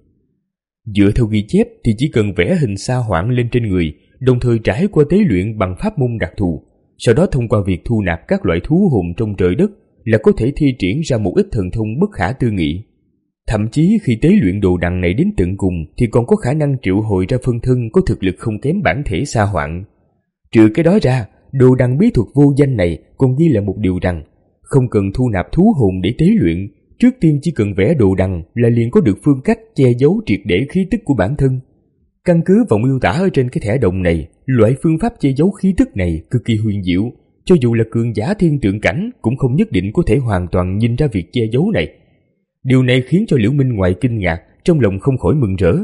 Dựa theo ghi chép thì chỉ cần vẽ hình Sa Hoạn lên trên người, đồng thời trải qua tế luyện bằng pháp môn đặc thù, sau đó thông qua việc thu nạp các loại thú hồn trong trời đất là có thể thi triển ra một ít thần thông bất khả tư nghị. Thậm chí khi tế luyện đồ đằng này đến tận cùng thì còn có khả năng triệu hồi ra phân thân có thực lực không kém bản thể Sa Hoạn. Trừ cái đó ra, đồ đằng bí thuật vô danh này còn ghi là một điều rằng không cần thu nạp thú hồn để tế luyện, trước tiên chỉ cần vẽ đồ đằng là liền có được phương cách che giấu triệt để khí tức của bản thân. Căn cứ vào miêu tả ở trên cái thẻ đồng này, loại phương pháp che giấu khí tức này cực kỳ huyền diệu, cho dù là cường giả thiên tượng cảnh cũng không nhất định có thể hoàn toàn nhìn ra việc che giấu này. Điều này khiến cho Liễu Minh ngoài kinh ngạc, trong lòng không khỏi mừng rỡ.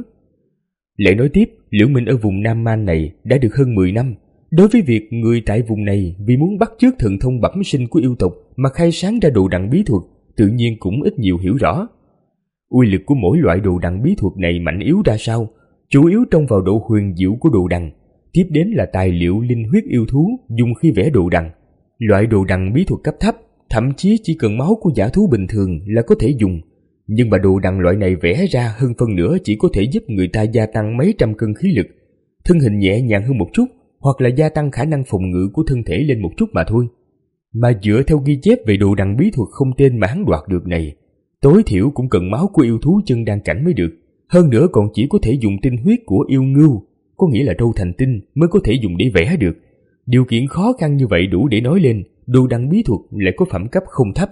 Lại nói tiếp, Liễu Minh ở vùng Nam Man này đã được hơn mười năm. Đối với việc người tại vùng này vì muốn bắt chước thần thông bẩm sinh của yêu tộc mà khai sáng ra đồ đằng bí thuật, tự nhiên cũng ít nhiều hiểu rõ. Uy lực của mỗi loại đồ đằng bí thuật này mạnh yếu ra sao, chủ yếu trông vào độ huyền diệu của đồ đằng, tiếp đến là tài liệu linh huyết yêu thú dùng khi vẽ đồ đằng. Loại đồ đằng bí thuật cấp thấp, thậm chí chỉ cần máu của dã thú bình thường là có thể dùng, nhưng mà đồ đằng loại này vẽ ra hơn phân nửa chỉ có thể giúp người ta gia tăng mấy trăm cân khí lực, thân hình nhẹ nhàng hơn một chút, hoặc là gia tăng khả năng phòng ngự của thân thể lên một chút mà thôi. Mà dựa theo ghi chép về đồ đằng bí thuật không tên mà hắn đoạt được này, tối thiểu cũng cần máu của yêu thú chân đan cảnh mới được. Hơn nữa còn chỉ có thể dùng tinh huyết của yêu ngưu, có nghĩa là trâu thành tinh, mới có thể dùng để vẽ được. Điều kiện khó khăn như vậy đủ để nói lên đồ đằng bí thuật lại có phẩm cấp không thấp.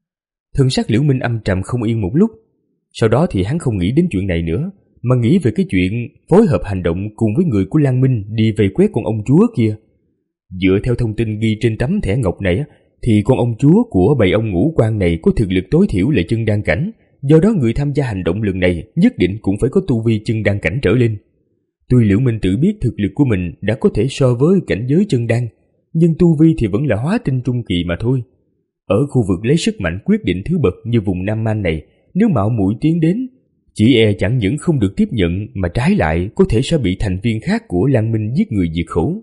Thần sắc Liễu Minh âm trầm không yên một lúc. Sau đó thì hắn không nghĩ đến chuyện này nữa, mà nghĩ về cái chuyện phối hợp hành động cùng với người của Lan Minh đi vây quét con ông chúa kia. Dựa theo thông tin ghi trên tấm thẻ ngọc này thì con ông chúa của bầy ông ngũ quan này có thực lực tối thiểu là chân đan cảnh, do đó người tham gia hành động lần này nhất định cũng phải có tu vi chân đan cảnh trở lên. Tuy Liễu Minh tự biết thực lực của mình đã có thể so với cảnh giới chân đan, nhưng tu vi thì vẫn là hóa tinh trung kỳ mà thôi. Ở khu vực lấy sức mạnh quyết định thứ bậc như vùng Nam Man này, nếu mạo muội tiến đến, chỉ e chẳng những không được tiếp nhận mà trái lại có thể sẽ bị thành viên khác của Lan Minh giết người diệt khẩu.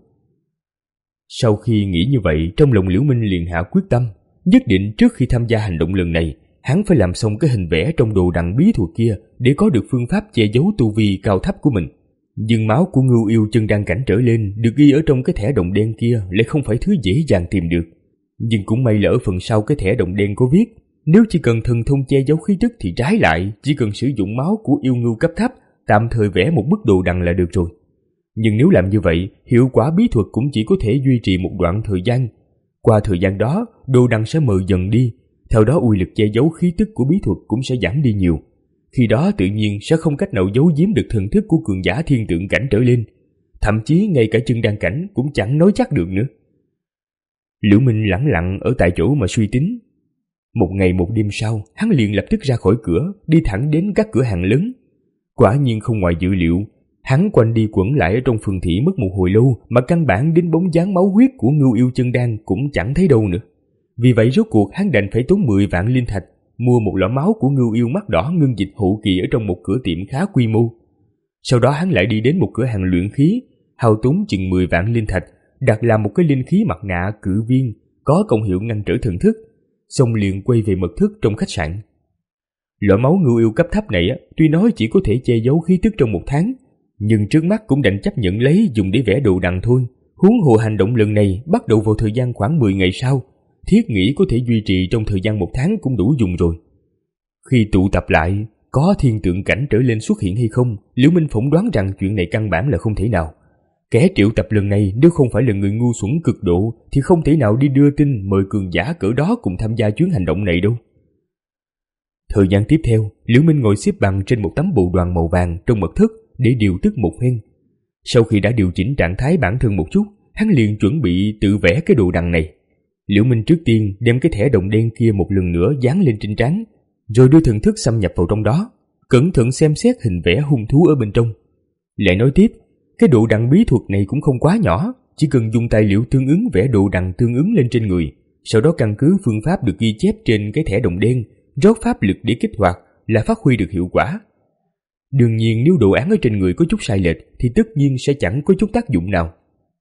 Sau khi nghĩ như vậy, trong lòng Liễu Minh liền hạ quyết tâm, nhất định trước khi tham gia hành động lần này, hắn phải làm xong cái hình vẽ trong đồ đằng bí thuật kia để có được phương pháp che giấu tu vi cao thấp của mình. Nhưng máu của ngưu yêu chân đan cảnh trở lên được ghi ở trong cái thẻ đồng đen kia lại không phải thứ dễ dàng tìm được. Nhưng cũng may là ở phần sau cái thẻ đồng đen có viết, nếu chỉ cần thần thông che giấu khí tức thì trái lại chỉ cần sử dụng máu của yêu ngưu cấp thấp tạm thời vẽ một bức đồ đằng là được rồi. Nhưng nếu làm như vậy, hiệu quả bí thuật cũng chỉ có thể duy trì một đoạn thời gian. Qua thời gian đó, đồ đằng sẽ mờ dần đi, theo đó uy lực che giấu khí tức của bí thuật cũng sẽ giảm đi nhiều. Khi đó tự nhiên sẽ không cách nào giấu giếm được thần thức của cường giả thiên tượng cảnh trở lên, thậm chí ngay cả chân đan cảnh cũng chẳng nói chắc được nữa. Liễu Minh lẳng lặng ở tại chỗ mà suy tính. Một ngày một đêm sau, hắn liền lập tức ra khỏi cửa, đi thẳng đến các cửa hàng lớn. Quả nhiên không ngoài dự liệu, hắn quanh đi quẩn lại ở trong phường thị mất một hồi lâu mà căn bản đến bóng dáng máu huyết của ngưu yêu chân đan cũng chẳng thấy đâu nữa. Vì vậy rốt cuộc hắn đành phải tốn mười vạn linh thạch mua một lọ máu của ngưu yêu mắt đỏ ngưng dịch hậu kỳ ở trong một cửa tiệm khá quy mô. Sau đó hắn lại đi đến một cửa hàng luyện khí, hao tốn chừng mười vạn linh thạch đặt làm một cái linh khí mặt nạ cự viên có công hiệu ngăn trở thần thức, xong liền quay về mật thất trong khách sạn. Loại máu ngưu yêu cấp thấp này tuy nói chỉ có thể che giấu khí tức trong một tháng, nhưng trước mắt cũng đành chấp nhận lấy dùng để vẽ đồ đằng thôi. Huống hồ hành động lần này bắt đầu vào thời gian khoảng mười ngày sau, thiết nghĩ có thể duy trì trong thời gian một tháng cũng đủ dùng rồi. Khi tụ tập lại, có thiên tượng cảnh trở lên xuất hiện hay không, Liễu Minh phỏng đoán rằng chuyện này căn bản là không thể nào. Kẻ triệu tập lần này nếu không phải là người ngu xuẩn cực độ thì không thể nào đi đưa tin mời cường giả cỡ đó cùng tham gia chuyến hành động này đâu. Thời gian tiếp theo, Liễu Minh ngồi xếp bằng trên một tấm bộ đoàn màu vàng trong mật thất để điều tức một phen. Sau khi đã điều chỉnh trạng thái bản thân một chút, hắn liền chuẩn bị tự vẽ cái đồ đằng này. Liễu Minh trước tiên đem cái thẻ đồng đen kia một lần nữa dán lên trên trán, rồi đưa thần thức xâm nhập vào trong đó. cẩn thận xem xét hình vẽ hung thú ở bên trong. Lại nói tiếp, cái độ đằng bí thuật này cũng không quá nhỏ, chỉ cần dùng tài liệu tương ứng vẽ độ đằng tương ứng lên trên người, sau đó căn cứ phương pháp được ghi chép trên cái thẻ đồng đen, rót pháp lực để kích hoạt là phát huy được hiệu quả. Đương nhiên nếu đồ án ở trên người có chút sai lệch thì tất nhiên sẽ chẳng có chút tác dụng nào.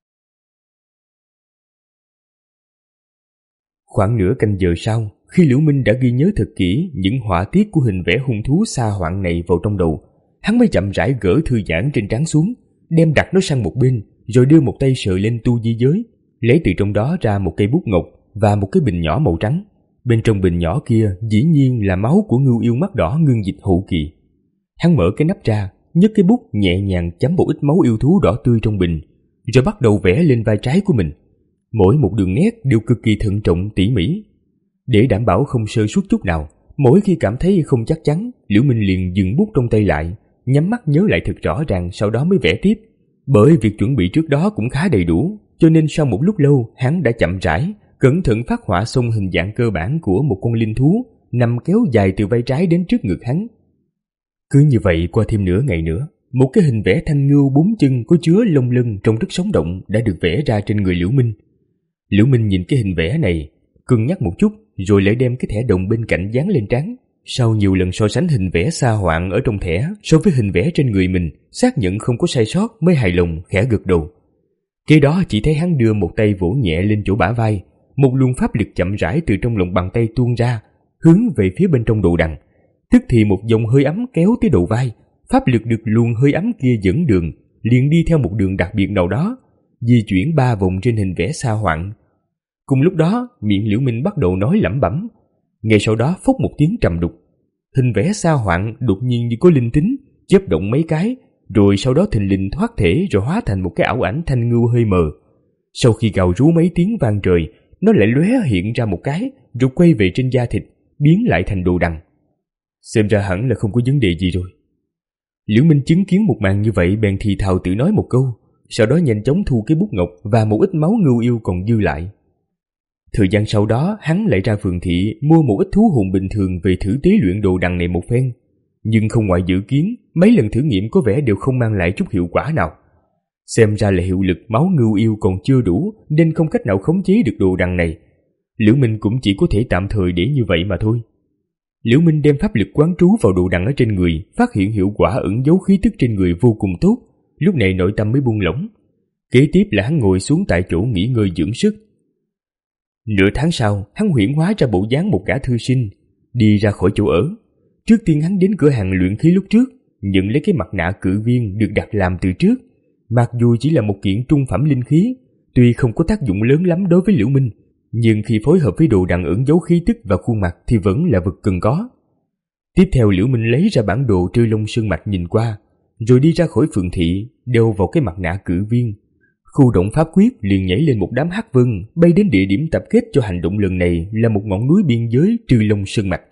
Khoảng nửa canh giờ sau, khi Liễu Minh đã ghi nhớ thật kỹ những họa tiết của hình vẽ hung thú xa hoạn này vào trong đầu, hắn mới chậm rãi gỡ thư giãn trên trán xuống, đem đặt nó sang một bên, rồi đưa một tay sờ lên tu di giới, lấy từ trong đó ra một cây bút ngọc và một cái bình nhỏ màu trắng. Bên trong bình nhỏ kia dĩ nhiên là máu của ngưu yêu mắt đỏ ngưng dịch hậu kỳ. Hắn mở cái nắp ra, nhấc cái bút nhẹ nhàng chấm một ít máu yêu thú đỏ tươi trong bình, rồi bắt đầu vẽ lên vai trái của mình. Mỗi một đường nét đều cực kỳ thận trọng tỉ mỉ. Để đảm bảo không sơ suất chút nào, mỗi khi cảm thấy không chắc chắn, Liễu Minh liền dừng bút trong tay lại, nhắm mắt nhớ lại thật rõ ràng, sau đó mới vẽ tiếp. Bởi việc chuẩn bị trước đó cũng khá đầy đủ, cho nên sau một lúc lâu hắn đã chậm rãi, cẩn thận phác họa xong hình dạng cơ bản của một con linh thú nằm kéo dài từ vai trái đến trước ngực hắn. Cứ như vậy qua thêm nửa ngày nữa, một cái hình vẽ thanh ngưu bốn chân có chứa lông lân trông rất sống động đã được vẽ ra trên người Liễu Minh. Liễu Minh nhìn cái hình vẽ này, cân nhắc một chút, rồi lại đem cái thẻ đồng bên cạnh dán lên trán. Sau nhiều lần so sánh hình vẽ xa hoạn ở trong thẻ so với hình vẽ trên người mình, xác nhận không có sai sót mới hài lòng khẽ gật đầu. Kế đó chỉ thấy hắn đưa một tay vỗ nhẹ lên chỗ bả vai, một luồng pháp lực chậm rãi từ trong lòng bàn tay tuôn ra, hướng về phía bên trong đồ đằng. Tức thì một dòng hơi ấm kéo tới đầu vai, pháp lực được luồng hơi ấm kia dẫn đường, liền đi theo một đường đặc biệt nào đó, di chuyển ba vòng trên hình vẽ xa hoạn. Cùng lúc đó, miệng Liễu Minh bắt đầu nói lẩm bẩm. Ngay sau đó phốc một tiếng trầm đục, hình vẽ xa hoạn đột nhiên như có linh tính, chớp động mấy cái, rồi sau đó thình lình thoát thể rồi hóa thành một cái ảo ảnh thanh ngưu hơi mờ. Sau khi gào rú mấy tiếng vang trời, nó lại lóe hiện ra một cái, rồi quay về trên da thịt, biến lại thành đồ đằng. Xem ra hẳn là không có vấn đề gì rồi. Liễu Minh chứng kiến một màn như vậy bèn thì thào tự nói một câu, sau đó nhanh chóng thu cái bút ngọc và một ít máu ngưu yêu còn dư lại. Thời gian sau đó hắn lại ra phường thị mua một ít thú hồn bình thường về thử tế luyện đồ đằng này một phen. Nhưng không ngoài dự kiến, mấy lần thử nghiệm có vẻ đều không mang lại chút hiệu quả nào. Xem ra là hiệu lực máu ngưu yêu còn chưa đủ nên không cách nào khống chế được đồ đằng này. Liễu Minh cũng chỉ có thể tạm thời để như vậy mà thôi. Liễu Minh đem pháp lực quán trú vào đồ đằng ở trên người, phát hiện hiệu quả ẩn giấu khí tức trên người vô cùng tốt. Lúc này nội tâm mới buông lỏng. Kế tiếp là hắn ngồi xuống tại chỗ nghỉ ngơi dưỡng sức. Nửa tháng sau, hắn huyễn hóa ra bộ dáng một gã thư sinh, đi ra khỏi chỗ ở. Trước tiên hắn đến cửa hàng luyện khí lúc trước, nhận lấy cái mặt nạ cự viên được đặt làm từ trước. Mặc dù chỉ là một kiện trung phẩm linh khí, tuy không có tác dụng lớn lắm đối với Liễu Minh, nhưng khi phối hợp với đồ đằng ẩn giấu khí tức và khuôn mặt thì vẫn là vật cần có. Tiếp theo Liễu Minh lấy ra bản đồ Trư Long Sơn Mạch nhìn qua, rồi đi ra khỏi phường thị, đeo vào cái mặt nạ cự viên. Khu động pháp quyết liền nhảy lên một đám hắc vân, bay đến địa điểm tập kết cho hành động lần này là một ngọn núi biên giới Trư Long Sơn Mạch.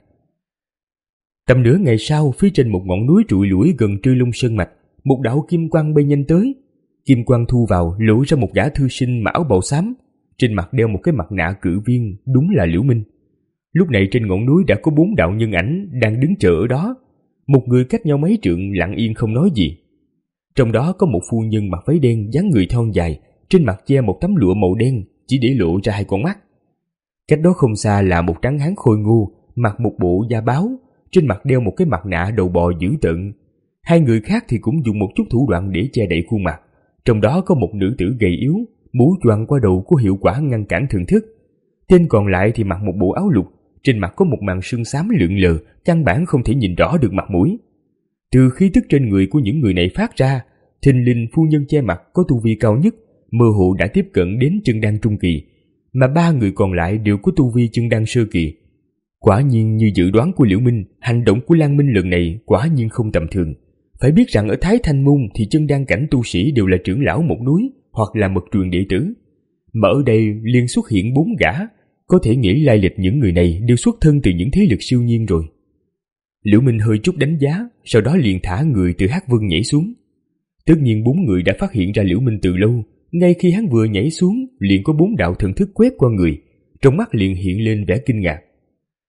Tầm nửa ngày sau, phía trên một ngọn núi trụi lủi gần Trư Long Sơn Mạch, một đạo kim quang bay nhanh tới. Kim quang thu vào lộ ra một gã thư sinh mặc áo bào xám, trên mặt đeo một cái mặt nạ cự viên, đúng là Liễu Minh. Lúc này trên ngọn núi đã có bốn đạo nhân ảnh đang đứng chờ ở đó, một người cách nhau mấy trượng lặng yên không nói gì. Trong đó có một phu nhân mặc váy đen dáng người thon dài, trên mặt che một tấm lụa màu đen, chỉ để lộ ra hai con mắt. Cách đó không xa là một tráng hán khôi ngô, mặc một bộ da báo, trên mặt đeo một cái mặt nạ đầu bò dữ tợn. Hai người khác thì cũng dùng một chút thủ đoạn để che đậy khuôn mặt. Trong đó có một nữ tử gầy yếu, mũ choàng qua đầu có hiệu quả ngăn cản thần thức. Tên còn lại thì mặc một bộ áo lục, trên mặt có một màn sương xám lượn lờ, căn bản không thể nhìn rõ được mặt mũi. Từ khí tức trên người của những người này phát ra, thình lình phu nhân che mặt có tu vi cao nhất, mơ hồ đã tiếp cận đến chân đan trung kỳ, mà ba người còn lại đều có tu vi chân đan sơ kỳ. Quả nhiên như dự đoán của Liễu Minh, hành động của Lan Minh lần này quả nhiên không tầm thường. Phải biết rằng ở Thái Thanh Môn thì chân đan cảnh tu sĩ đều là trưởng lão một núi hoặc là mật truyền đệ tử, mà ở đây liền xuất hiện bốn gã, có thể nghĩ lai lịch những người này đều xuất thân từ những thế lực siêu nhiên rồi. Liễu Minh hơi chút đánh giá, sau đó liền thả người từ hắc vân nhảy xuống. Tất nhiên bốn người đã phát hiện ra Liễu Minh từ lâu, ngay khi hắn vừa nhảy xuống liền có bốn đạo thần thức quét qua người, trong mắt liền hiện lên vẻ kinh ngạc.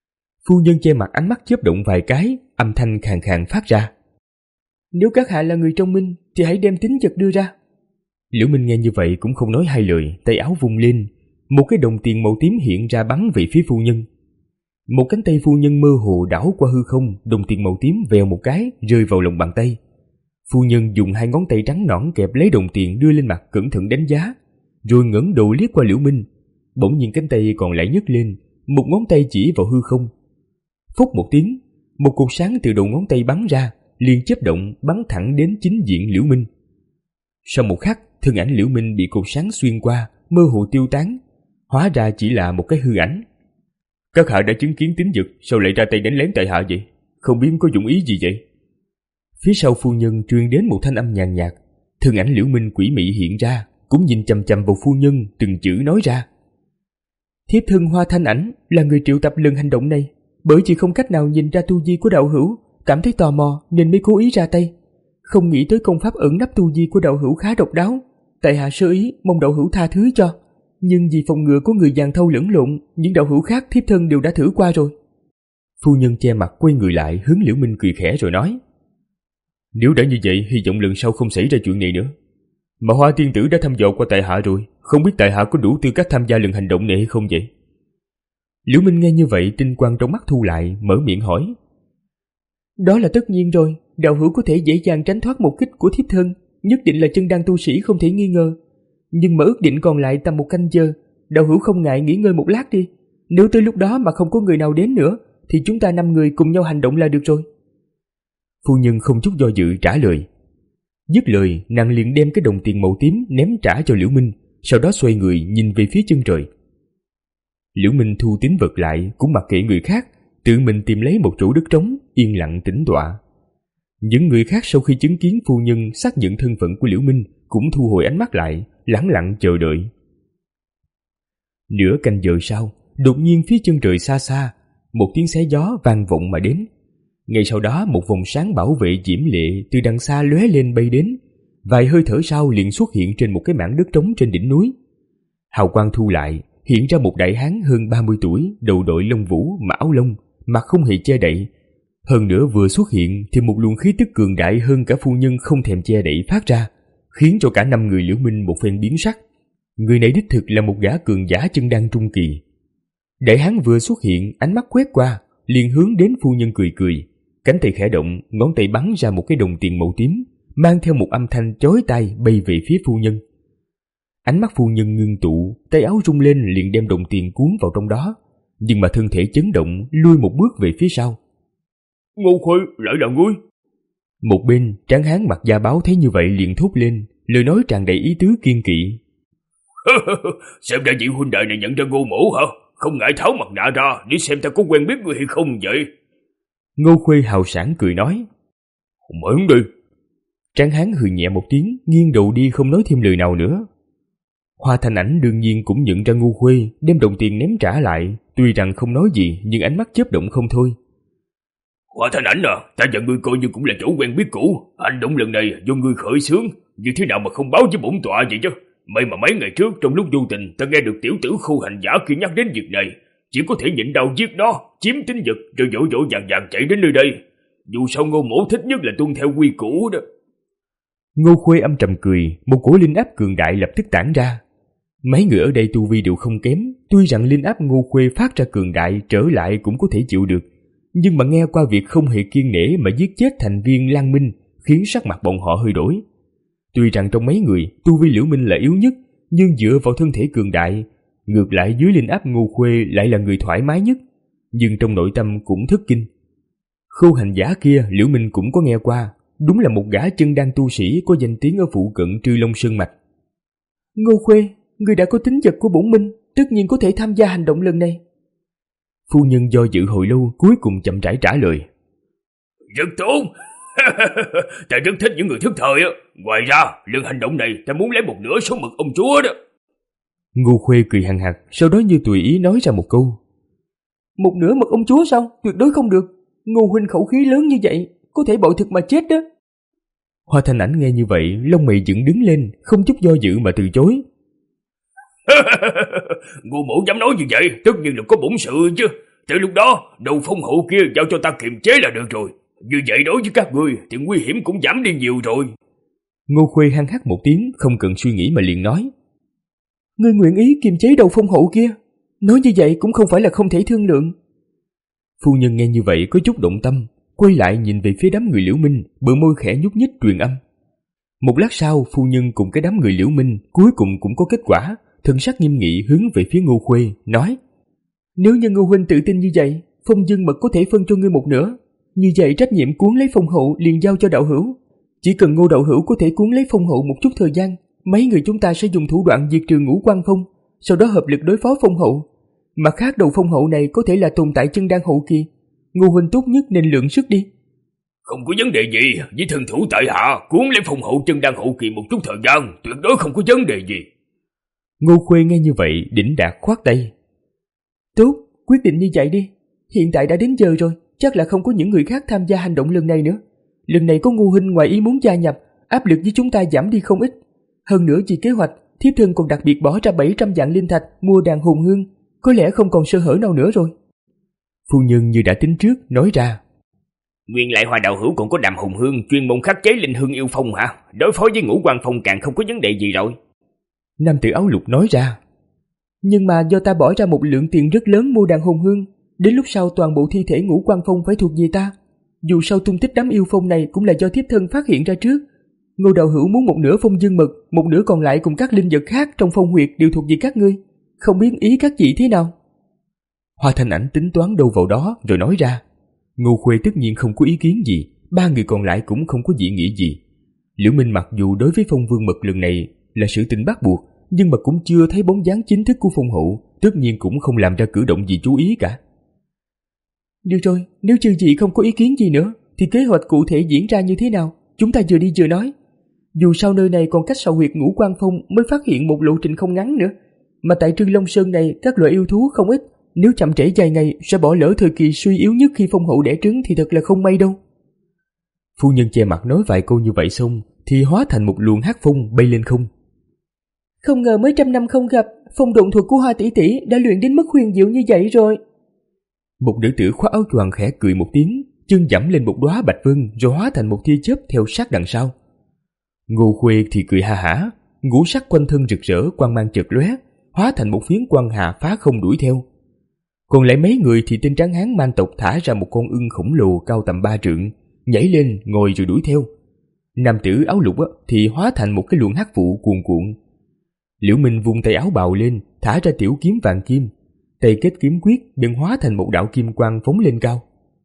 Phu nhân che mặt, ánh mắt chớp động vài cái, âm thanh khàn khàn phát ra. Nếu các hạ là người trong minh thì hãy đem tín vật đưa ra. Liễu Minh nghe như vậy cũng không nói hai lời, tay áo vung lên, một cái đồng tiền màu tím hiện ra bắn về phía phu nhân. Một cánh tay phu nhân mơ hồ đảo qua hư không, đồng tiền màu tím vèo một cái rơi vào lòng bàn tay. Phu nhân dùng hai ngón tay trắng nõn kẹp lấy đồng tiền đưa lên mặt cẩn thận đánh giá, rồi ngẩng đầu liếc qua Liễu Minh. Bỗng nhiên cánh tay còn lại nhấc lên, một ngón tay chỉ vào hư không. Phúc một tiếng, một cột sáng từ đầu ngón tay bắn ra, liền chớp động bắn thẳng đến chính diện Liễu Minh. Sau một khắc, thân ảnh Liễu Minh bị cột sáng xuyên qua, mơ hồ tiêu tán, hóa ra chỉ là một cái hư ảnh. Các hạ đã chứng kiến tín vật, sao lại ra tay đánh lén tại hạ vậy? Không biết có dụng ý gì vậy? Phía sau phu nhân truyền đến một thanh âm nhàn nhạt, thân ảnh Liễu Minh quỷ mị hiện ra, cũng nhìn chằm chằm vào phu nhân, từng chữ nói ra. Thiếp thân Hoa Thanh Ảnh là người triệu tập lần hành động này, bởi chỉ không cách nào nhìn ra tu vi của đạo hữu, cảm thấy tò mò nên mới cố ý ra tay. Không nghĩ tới công pháp ẩn nấp tu vi của đạo hữu khá độc đáo, tại hạ sơ ý mong đạo hữu tha thứ cho. Nhưng vì phòng ngừa có người giằng thâu lẫn lộn, những đạo hữu khác thiếp thân đều đã thử qua rồi. Phu nhân che mặt quay người lại hướng Liễu Minh cười khẽ rồi nói. Nếu đã như vậy, hy vọng lần sau không xảy ra chuyện này nữa. Mà Hoa tiên tử đã thăm dò qua tại hạ rồi, không biết tại hạ có đủ tư cách tham gia lần hành động này hay không vậy? Liễu Minh nghe như vậy, tinh quang trong mắt thu lại, mở miệng hỏi. Đó là tất nhiên rồi, đạo hữu có thể dễ dàng tránh thoát một kích của thiếp thân, nhất định là chân đan tu sĩ không thể nghi ngờ. Nhưng mà ước định còn lại tầm một canh giờ, đạo hữu không ngại nghỉ ngơi một lát đi. Nếu tới lúc đó mà không có người nào đến nữa, thì chúng ta năm người cùng nhau hành động là được rồi. Phu nhân không chút do dự trả lời. Dứt lời, nàng liền đem cái đồng tiền màu tím ném trả cho Liễu Minh, sau đó xoay người nhìn về phía chân trời. Liễu Minh thu tín vật lại, cũng mặc kệ người khác, tự mình tìm lấy một chỗ đất trống, yên lặng tĩnh tọa. Những người khác sau khi chứng kiến phu nhân xác nhận thân phận của Liễu Minh cũng thu hồi ánh mắt lại, lẳng lặng chờ đợi. Nửa canh giờ sau, đột nhiên phía chân trời xa xa, một tiếng xé gió vang vọng mà đến. Ngay sau đó một vòng sáng bảo vệ diễm lệ từ đằng xa lóe lên bay đến, vài hơi thở sau liền xuất hiện trên một cái mảng đất trống trên đỉnh núi. Hào quang thu lại, hiện ra một đại hán hơn ba mươi tuổi, đầu đội lông vũ mà áo lông, mặt không hề che đậy. Hơn nữa vừa xuất hiện thì một luồng khí tức cường đại hơn cả phu nhân không thèm che đậy phát ra, khiến cho cả năm người Liễu Minh một phen biến sắc. Người này đích thực là một gã cường giả chân đan trung kỳ. Đại hán vừa xuất hiện, ánh mắt quét qua, liền hướng đến phu nhân cười cười, cánh tay khẽ động, ngón tay bắn ra một cái đồng tiền màu tím, mang theo một âm thanh chói tai bay về phía phu nhân. Ánh mắt phu nhân ngưng tụ, tay áo rung lên liền đem đồng tiền cuốn vào trong đó, nhưng mà thân thể chấn động, lui một bước về phía sau. Ngô Khuê, lại là ngươi? Một bên, tráng hán mặc da báo thấy như vậy liền thốt lên, lời nói tràn đầy ý tứ kiên kỵ. Xem ra vị huynh đệ này nhận ra Ngô mỗ hả? Không ngại tháo mặt nạ ra để xem ta có quen biết người hay không vậy? Ngô Khuê hào sảng cười nói. Mượn đi. Tráng hán hừ nhẹ một tiếng, nghiêng đầu đi không nói thêm lời nào nữa. Hoa Thanh Ảnh đương nhiên cũng nhận ra Ngô Khuê, đem đồng tiền ném trả lại, tuy rằng không nói gì nhưng ánh mắt chớp động không thôi. Hoa Thanh Ảnh à, ta và ngươi coi như cũng là chỗ quen biết cũ, hành động lần này do ngươi khởi xướng, như thế nào mà không báo với bổn tọa vậy chứ? May mà mấy ngày trước trong lúc vô tình ta nghe được tiểu tử Khô Hành Giả kia nhắc đến việc này, chỉ có thể nhịn đau giết nó, chiếm tín vật rồi vội vội vàng vàng chạy đến nơi đây. Dù sao Ngô mỗ thích nhất là tuân theo quy củ đó. Ngô Khuê âm trầm cười, một cổ linh áp cường đại lập tức tản ra. Mấy người ở đây tu vi đều không kém, tuy rằng linh áp Ngô Khuê phát ra cường đại trở lại cũng có thể chịu được, nhưng mà nghe qua việc không hề kiêng nể mà giết chết thành viên Lan Minh khiến sắc mặt bọn họ hơi đổi. Tuy rằng trong mấy người tu vi Liễu Minh là yếu nhất, nhưng dựa vào thân thể cường đại, ngược lại dưới linh áp Ngô Khuê lại là người thoải mái nhất, nhưng trong nội tâm cũng thất kinh. Khô Hành Giả kia Liễu Minh cũng có nghe qua, đúng là một gã chân đan tu sĩ có danh tiếng ở phụ cận Trư Long Sơn Mạch. Ngô Khuê, người đã có tính vật của bổn minh, tất nhiên có thể tham gia hành động lần này. Phu nhân do dự hồi lâu, cuối cùng chậm rãi trả lời. Rất tốt. Ta rất thích những người thức thời á. Ngoài ra, lần hành động này ta muốn lấy một nửa số mật ông chúa đó. Ngô Khuê cười hằng hặc, sau đó như tùy ý nói ra một câu. Một nửa mật ông chúa sao? Tuyệt đối không được. Ngô huynh khẩu khí lớn như vậy, có thể bội thực mà chết đó. Hoa Thanh Ảnh nghe như vậy, lông mày dựng đứng lên, không chút do dự mà từ chối. Ngô mỗ dám nói như vậy, tất nhiên là có bổn sự chứ. Từ lúc đó, đầu phong hộ kia giao cho ta kiềm chế là được rồi. Như vậy đối với các ngươi thì nguy hiểm cũng giảm đi nhiều rồi. Ngô Khuê hăng hắc một tiếng, không cần suy nghĩ mà liền nói: Ngươi nguyện ý kiềm chế đầu phong hộ kia, nói như vậy cũng không phải là không thể thương lượng. Phu nhân nghe như vậy có chút động tâm, quay lại nhìn về phía đám người Liễu Minh, bờ môi khẽ nhúc nhích truyền âm. Một lát sau, phu nhân cùng cái đám người Liễu Minh cuối cùng cũng có kết quả, thần sắc nghiêm nghị hướng về phía Ngô Khuê, nói: Nếu như Ngô huynh tự tin như vậy, phong dương mật có thể phân cho ngươi một nửa. Như vậy trách nhiệm cuốn lấy phong hộ liền giao cho đạo hữu. Chỉ cần Ngô đạo hữu có thể cuốn lấy phong hộ một chút thời gian, mấy người chúng ta sẽ dùng thủ đoạn diệt trừ Ngũ Quang Phong, sau đó hợp lực đối phó phong hộ. Mặt khác đầu phong hộ này có thể là tồn tại chân đan hậu kỳ. Ngô huynh tốt nhất nên lượng sức đi. Không có vấn đề gì, với thần thủ tại hạ cuốn lấy phong hộ chân đan hậu kỳ một chút thời gian, tuyệt đối không có vấn đề gì. Ngô Khuê nghe như vậy đỉnh đạt khoát tay. Tốt, quyết định như vậy đi. Hiện tại đã đến giờ rồi, chắc là không có những người khác tham gia hành động lần này nữa. Lần này có Ngô huynh ngoài ý muốn gia nhập, áp lực với chúng ta giảm đi không ít. Hơn nữa vì kế hoạch, thiếp thân còn đặc biệt bỏ ra bảy trăm vạn linh thạch mua đàn hùng hương, có lẽ không còn sơ hở nào nữa rồi. Phu nhân như đã tính trước nói ra: Nguyên lại Hoa đạo hữu còn có đàm hùng hương chuyên môn khắc chế linh hương yêu phong hả? Đối phó với Ngũ Quang Phong càng không có vấn đề gì rồi. Nam tử áo lục nói ra: Nhưng mà do ta bỏ ra một lượng tiền rất lớn mua đàn hùng hương, đến lúc sau toàn bộ thi thể Ngũ Quang Phong phải thuộc về ta. Dù sao tung tích đám yêu phong này cũng là do thiếp thân phát hiện ra trước. Ngô đạo hữu muốn một nửa phong dương mật, một nửa còn lại cùng các linh vật khác trong phong huyệt đều thuộc về các ngươi. Không biết ý các vị thế nào? Hoa Thanh Ảnh tính toán đâu vào đó rồi nói ra. Ngô Khuê tất nhiên không có ý kiến gì, ba người còn lại cũng không có dị nghị gì. Liễu Minh mặc dù đối với phong vương mật lần này là sự tình bắt buộc, nhưng mà cũng chưa thấy bóng dáng chính thức của phong hộ, tất nhiên cũng không làm ra cử động gì chú ý cả. Được rồi, nếu chư vị không có ý kiến gì nữa, thì kế hoạch cụ thể diễn ra như thế nào, chúng ta vừa đi vừa nói. Dù sao nơi này còn cách sau huyệt Ngũ Quang Phong mới phát hiện một lộ trình không ngắn nữa, mà tại Trư Long Sơn này các loại yêu thú không ít, nếu chậm trễ vài ngày sẽ bỏ lỡ thời kỳ suy yếu nhất khi phong hậu đẻ trứng thì thật là không may đâu. Phu nhân che mặt nói vài câu như vậy xong thì hóa thành một luồng hắc phong bay lên không. Không ngờ mới trăm năm không gặp, phong độn thuật của Hoa tỷ tỷ đã luyện đến mức huyền diệu như vậy rồi. Một nữ tử khoác áo choàng khẽ cười một tiếng, chân dẫm lên một đóa bạch vân rồi hóa thành một tia chớp theo sát đằng sau. Ngô Khuê thì cười ha hả, ngũ sắc quanh thân rực rỡ quang mang chợt lóe, hóa thành một phiến quang hà phá không đuổi theo. Còn lại mấy người thì tên tráng hán man tộc thả ra một con ưng khổng lồ cao tầm ba trượng, nhảy lên ngồi rồi đuổi theo. Nam tử áo lục thì hóa thành một cái luồng hắc vụ cuồn cuộn. Liễu Minh vung tay áo bào lên, thả ra tiểu kiếm vàng kim, tay kết kiếm quyết biến hóa thành một đạo kim quang phóng lên cao.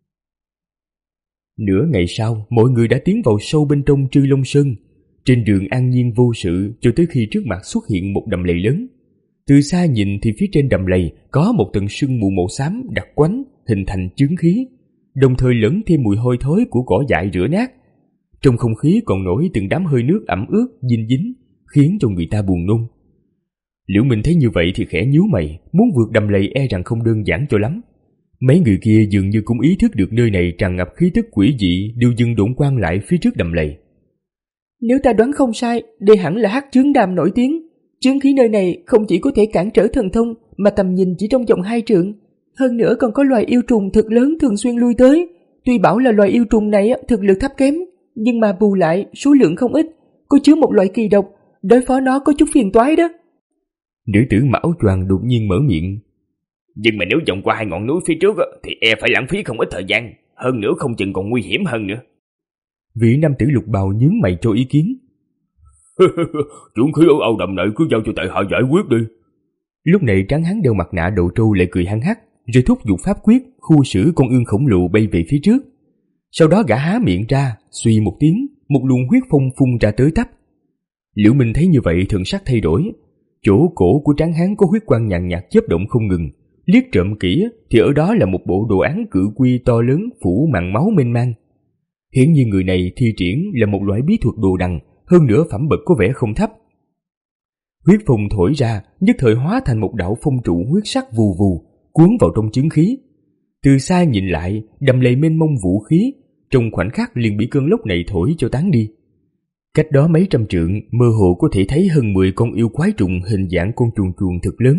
Nửa ngày sau, mọi người đã tiến vào sâu bên trong Trư Long Sơn. Trên đường an nhiên vô sự cho tới khi trước mặt xuất hiện một đầm lầy lớn. Từ xa nhìn thì phía trên đầm lầy có một tầng sương mù màu xám đặc quánh hình thành chướng khí, đồng thời lẫn thêm mùi hôi thối của cỏ dại rửa nát. Trong không khí còn nổi từng đám hơi nước ẩm ướt dinh dính, khiến cho người ta buồn nôn. Liễu Minh thấy như vậy thì khẽ nhíu mày, muốn vượt đầm lầy e rằng không đơn giản cho lắm. Mấy người kia dường như cũng ý thức được nơi này tràn ngập khí tức quỷ dị, đều dừng độn quan lại phía trước đầm lầy. Nếu ta đoán không sai, đây hẳn là hắc chướng đàm nổi tiếng. Chướng khí nơi này không chỉ có thể cản trở thần thông, mà tầm nhìn chỉ trong vòng hai trượng. Hơn nữa còn có loài yêu trùng thật lớn thường xuyên lui tới. Tuy bảo là loài yêu trùng này thực lực thấp kém, nhưng mà bù lại số lượng không ít, có chứa một loại kỳ độc, đối phó nó có chút phiền toái đó. Nữ tử mặc áo choàng đột nhiên mở miệng. Nhưng mà nếu vòng qua hai ngọn núi phía trước thì e phải lãng phí không ít thời gian, hơn nữa không chừng còn nguy hiểm hơn nữa. Vị nam tử lục bào nhướng mày cho ý kiến. Chuẩn khí ở ao đầm này cứ giao cho tại hạ giải quyết đi. Lúc này tráng hán đeo mặt nạ đầu trâu lại cười hăng hắc, rồi thúc giục pháp quyết khu xử con ương khổng lồ bay về phía trước. Sau đó gã há miệng ra, suy một tiếng, một luồng huyết phong phun ra tới tấp. Liễu Minh thấy như vậy thần sắc thay đổi. Chỗ cổ của tráng hán có huyết quang nhàn nhạt chớp động không ngừng, liếc trộm kỹ thì ở đó là một bộ đồ án cự quy to lớn phủ màn máu mênh mang. Hiển nhiên người này thi triển là một loại bí thuật đồ đằng, hơn nữa phẩm bậc có vẻ không thấp. Huyết phong thổi ra, nhất thời hóa thành một đạo phong trụ huyết sắc vù vù, cuốn vào trong chứng khí. Từ xa nhìn lại, đầm lầy mênh mông vũ khí, trong khoảnh khắc liền bị cơn lốc này thổi cho tán đi. Cách đó mấy trăm trượng, mơ hồ có thể thấy hơn mười con yêu quái trùng hình dạng con chuồn chuồn thật lớn.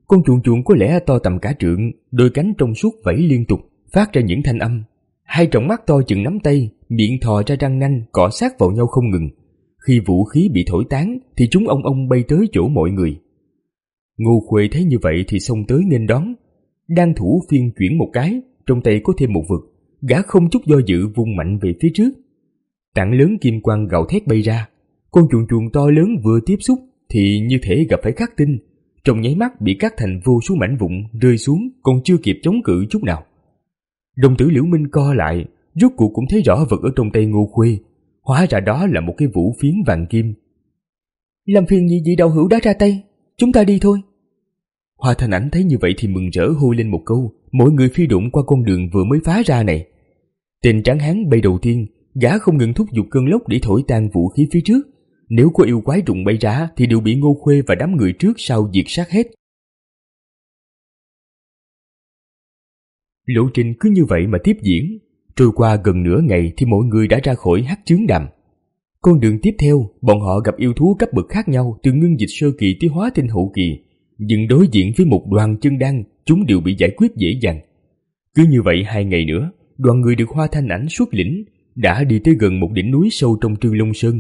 Con chuồn chuồn có lẽ to tầm cả trượng, đôi cánh trong suốt vẫy liên tục, phát ra những thanh âm. Hai tròng mắt to chừng nắm tay, miệng thò ra răng nanh cọ sát vào nhau không ngừng. Khi vũ khí bị thổi tán thì chúng ong ong bay tới chỗ mọi người. Ngô Khuê thấy như vậy thì xông tới nghênh đón. Đang thủ phiên chuyển một cái, trong tay có thêm một vực, gã không chút do dự vung mạnh về phía trước. Tảng lớn kim quang gào thét bay ra. Con chuồn chuồn to lớn vừa tiếp xúc thì như thể gặp phải khắc tinh, trong nháy mắt bị cắt thành vô số mảnh vụn rơi xuống, còn chưa kịp chống cự chút nào. Đồng tử Liễu Minh co lại, rốt cuộc cũng thấy rõ vật ở trong tay Ngô Khuê. Hóa ra đó là một cái vũ phiến vàng kim. Làm phiền gì vị đạo hữu đã ra tay, chúng ta đi thôi. Hoa Thanh Ảnh thấy như vậy thì mừng rỡ hô lên một câu, mọi người phi đụng qua con đường vừa mới phá ra này. Tên tráng hán bay đầu tiên, gã không ngừng thúc giục cơn lốc để thổi tan vũ khí phía trước. Nếu có yêu quái rụng bay ra thì đều bị Ngô Khuê và đám người trước sau diệt sát hết. Lộ trình cứ như vậy mà tiếp diễn. Trôi qua gần nửa ngày thì mọi người đã ra khỏi Hắc Chướng Đàm. Con đường tiếp theo, bọn họ gặp yêu thú cấp bậc khác nhau, từ ngưng dịch sơ kỳ tới hóa tinh hậu kỳ. Nhưng đối diện với một đoàn chân đan, chúng đều bị giải quyết dễ dàng. Cứ như vậy hai ngày nữa, đoàn người được Hoa Thanh Ảnh xuất lĩnh đã đi tới gần một đỉnh núi sâu trong Trư Long Sơn.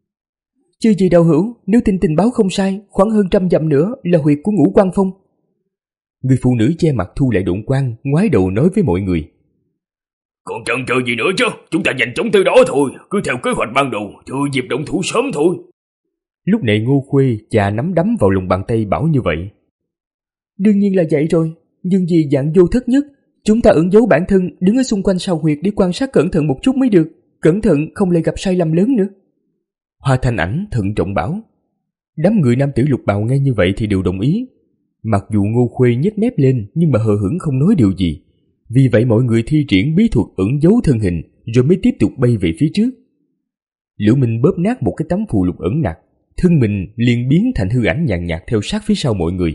Chư vị đạo hữu, nếu tin tình báo không sai, khoảng hơn trăm dặm nữa là huyệt của Ngũ Quang Phong. Người phụ nữ che mặt thu lại độn quang, ngoái đầu nói với mọi người. Còn chần chờ gì nữa chứ, chúng ta nhanh chóng tới đó thôi, cứ theo kế hoạch ban đầu, thừa dịp động thủ sớm thôi. Lúc này Ngô Khuê chà nắm đấm vào lòng bàn tay bảo như vậy. Đương nhiên là vậy rồi, nhưng vì dạng vô thất nhất, chúng ta ẩn giấu bản thân đứng ở xung quanh sau huyệt để quan sát cẩn thận một chút mới được, cẩn thận không lại gặp sai lầm lớn nữa. Hoa Thanh Ảnh thận trọng bảo. Đám người nam tử lục bào nghe như vậy thì đều đồng ý. Mặc dù Ngô Khuê nhếch mép lên nhưng mà hờ hững không nói điều gì. Vì vậy mọi người thi triển bí thuật ẩn giấu thân hình rồi mới tiếp tục bay về phía trước. Liễu Minh bóp nát một cái tấm phù lục ẩn nặc, thân mình liền biến thành hư ảnh nhàn nhạt theo sát phía sau mọi người.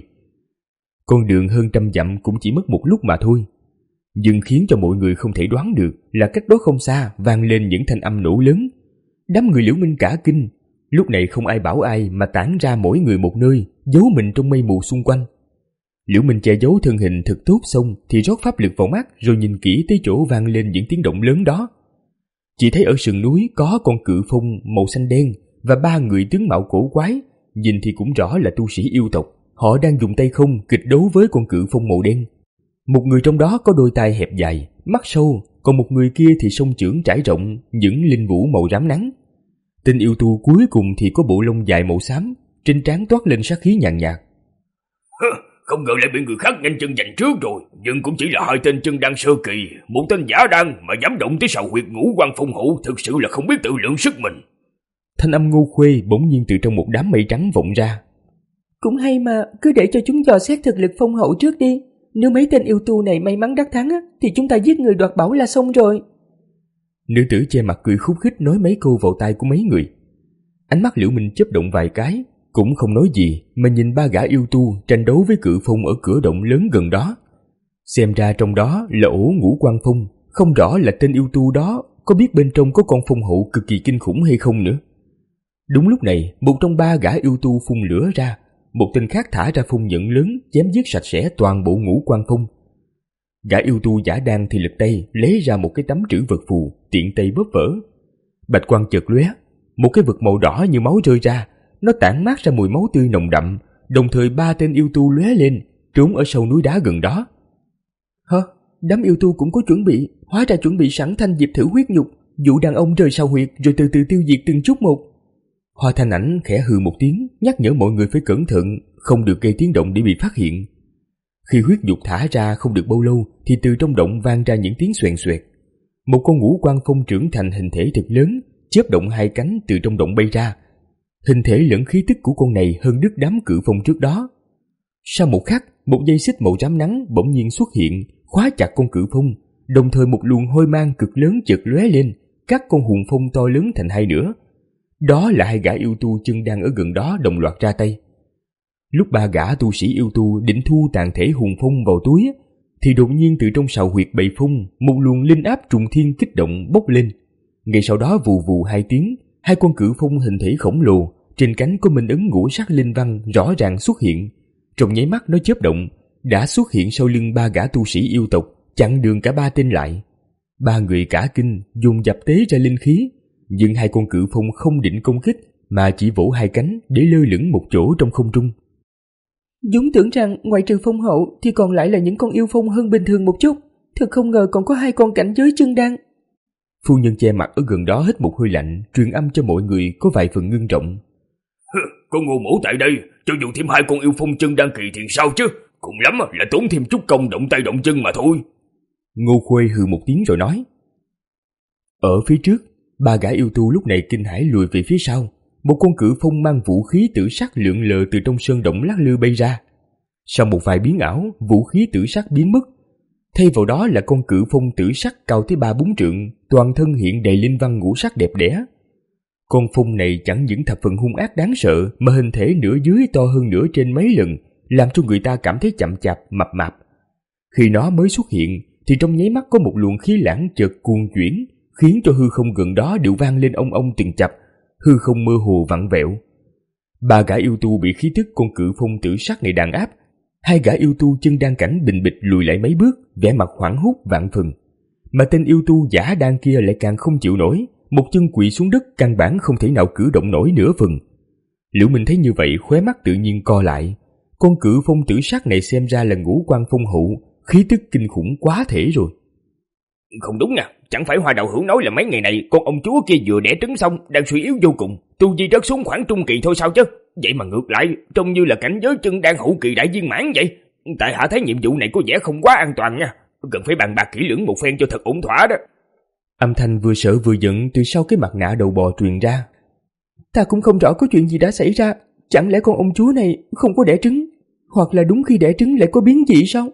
Con đường hơn trăm dặm cũng chỉ mất một lúc mà thôi. Nhưng khiến cho mọi người không thể đoán được là cách đó không xa vang lên những thanh âm nổ lớn. Đám người Liễu Minh cả kinh, lúc này không ai bảo ai mà tản ra mỗi người một nơi, giấu mình trong mây mù xung quanh. Liễu Minh che giấu thân hình thật tốt xong thì rót pháp lực vào mắt rồi nhìn kỹ tới chỗ vang lên những tiếng động lớn đó. Chỉ thấy ở sườn núi có con cự phong màu xanh đen và ba người tướng mạo cổ quái, nhìn thì cũng rõ là tu sĩ yêu tộc. Họ đang dùng tay không kịch đấu với con cự phong màu đen. Một người trong đó có đôi tai hẹp dài, mắt sâu, còn một người kia thì song chưởng trải rộng, những linh vũ màu rám nắng. Tên yêu tu cuối cùng thì có bộ lông dài màu xám, trên trán toát lên sát khí nhàn nhạt. Không ngờ lại bị người khác nhanh chân giành trước rồi, nhưng cũng chỉ là hai tên chân đan sơ kỳ, một tên giả đan mà dám động tới sào huyệt Ngũ Quang Phong hộ, thực sự là không biết tự lượng sức mình. Thanh âm Ngô Khuê bỗng nhiên từ trong một đám mây trắng vọng ra. Cũng hay mà, cứ để cho chúng dò xét thực lực phong hậu trước đi. Nếu mấy tên yêu tu này may mắn đắc thắng á, thì chúng ta giết người đoạt bảo là xong rồi. Nữ tử che mặt cười khúc khích nói mấy câu vào tai của mấy người. Ánh mắt Liễu Minh chớp động vài cái, cũng không nói gì mà nhìn ba gã yêu tu tranh đấu với cự phong ở cửa động lớn gần đó. Xem ra trong đó là ổ Ngũ Quang Phong, không rõ là tên yêu tu đó có biết bên trong có con phong hậu cực kỳ kinh khủng hay không nữa. Đúng lúc này, một trong ba gã yêu tu phun lửa ra, một tên khác thả ra phong nhận lớn chém giết sạch sẽ toàn bộ Ngũ Quang Phong. Gã yêu tu giả đan thì lật tay lấy ra một cái tấm trữ vật phù, tiện tay bóp vỡ. Bạch quang chợt lóe, một cái vật màu đỏ như máu rơi ra, nó tản mát ra mùi máu tươi nồng đậm, đồng thời ba tên yêu tu lóe lên, trốn ở sau núi đá gần đó. Hả? Đám yêu tu cũng có chuẩn bị, hóa ra chuẩn bị sẵn thanh diệp thử huyết nhục, dụ đàn ông rời sau huyệt rồi từ từ tiêu diệt từng chút một. Hoa Thanh Ảnh khẽ hừ một tiếng, nhắc nhở mọi người phải cẩn thận, không được gây tiếng động để bị phát hiện. Khi huyết nhục thả ra không được bao lâu thì từ trong động vang ra những tiếng xoèn xoẹt. Một con Ngũ Quang Phong trưởng thành hình thể thật lớn, chớp động hai cánh từ trong động bay ra. Hình thể lẫn khí tức của con này hơn đứt đám cự phong trước đó. Sau một khắc, một dây xích màu rám nắng bỗng nhiên xuất hiện, khóa chặt con cự phong, đồng thời một luồng hôi mang cực lớn chợt lóe lên, cắt con hùng phong to lớn thành hai nửa. Đó là hai gã yêu tu chân đang ở gần đó đồng loạt ra tay. Lúc ba gã tu sĩ yêu tu định thu tàn thể hùng phong vào túi, thì đột nhiên từ trong sào huyệt bầy phong, một luồng linh áp trùng thiên kích động bốc lên. Ngay sau đó vù vù hai tiếng, hai con cự phong hình thể khổng lồ, trên cánh có minh ấn ngũ sắc linh văn rõ ràng xuất hiện, Trong nháy mắt nó chớp động, đã xuất hiện sau lưng ba gã tu sĩ yêu tộc, chặn đường cả ba tên lại. Ba người cả kinh, dùng dập tế ra linh khí, nhưng hai con cự phong không định công kích, mà chỉ vỗ hai cánh để lơ lửng một chỗ trong không trung. Dũng tưởng rằng ngoại trừ phong hậu thì còn lại là những con yêu phong hơn bình thường một chút, thật không ngờ còn có hai con cảnh giới chân đan. Phu nhân che mặt ở gần đó hít một hơi lạnh, truyền âm cho mọi người có vài phần ngưng trọng. Có Ngô Mỗ tại đây, cho dù thêm hai con yêu phong chân đan kỳ thì sao chứ, cùng lắm là tốn thêm chút công động tay động chân mà thôi. Ngô Khuê hừ một tiếng rồi nói. Ở phía trước, ba gã yêu tu lúc này kinh hãi lùi về phía sau. Một con cự phong mang vũ khí tử sắc lượn lờ từ trong sơn động lắc lư bay ra. Sau một vài biến ảo, vũ khí tử sắc biến mất. Thay vào đó là con cự phong tử sắc cao tới ba bốn trượng, toàn thân hiện đầy linh văn ngũ sắc đẹp đẽ. Con phong này chẳng những thập phần hung ác đáng sợ, mà hình thể nửa dưới to hơn nửa trên mấy lần, làm cho người ta cảm thấy chậm chạp, mập mạp. Khi nó mới xuất hiện, thì trong nháy mắt có một luồng khí lãng chợt cuồn chuyển, khiến cho hư không gần đó đều vang lên ông ông từng chập, hư không mơ hồ vặn vẹo. Ba gã yêu tu bị khí tức con cự phong tử sắc này đàn áp, hai gã yêu tu chân đan cảnh bình bịch lùi lại mấy bước, vẻ mặt hoảng hốt vạn phần. Mà tên yêu tu giả đan kia lại càng không chịu nổi, một chân quỵ xuống đất, căn bản không thể nào cử động nổi nửa phần. Liễu Minh thấy như vậy, khóe mắt tự nhiên co lại. Con cự phong tử sắc này xem ra là ngũ quan phong hậu, khí tức kinh khủng quá thể rồi. Không đúng nha, chẳng phải Hoa đạo hữu nói là mấy ngày này con ông chúa kia vừa đẻ trứng xong, đang suy yếu vô cùng, tu vi rớt xuống khoảng trung kỳ thôi sao chứ? Vậy mà ngược lại, trông như là cảnh giới chân đang hậu kỳ đại viên mãn vậy. Tại hạ thấy nhiệm vụ này có vẻ không quá an toàn nha, cần phải bàn bạc kỹ lưỡng một phen cho thật ổn thỏa đó. Âm thanh vừa sợ vừa giận từ sau cái mặt nạ đầu bò truyền ra. Ta cũng không rõ có chuyện gì đã xảy ra, chẳng lẽ con ông chúa này không có đẻ trứng, hoặc là đúng khi đẻ trứng lại có biến dị sao?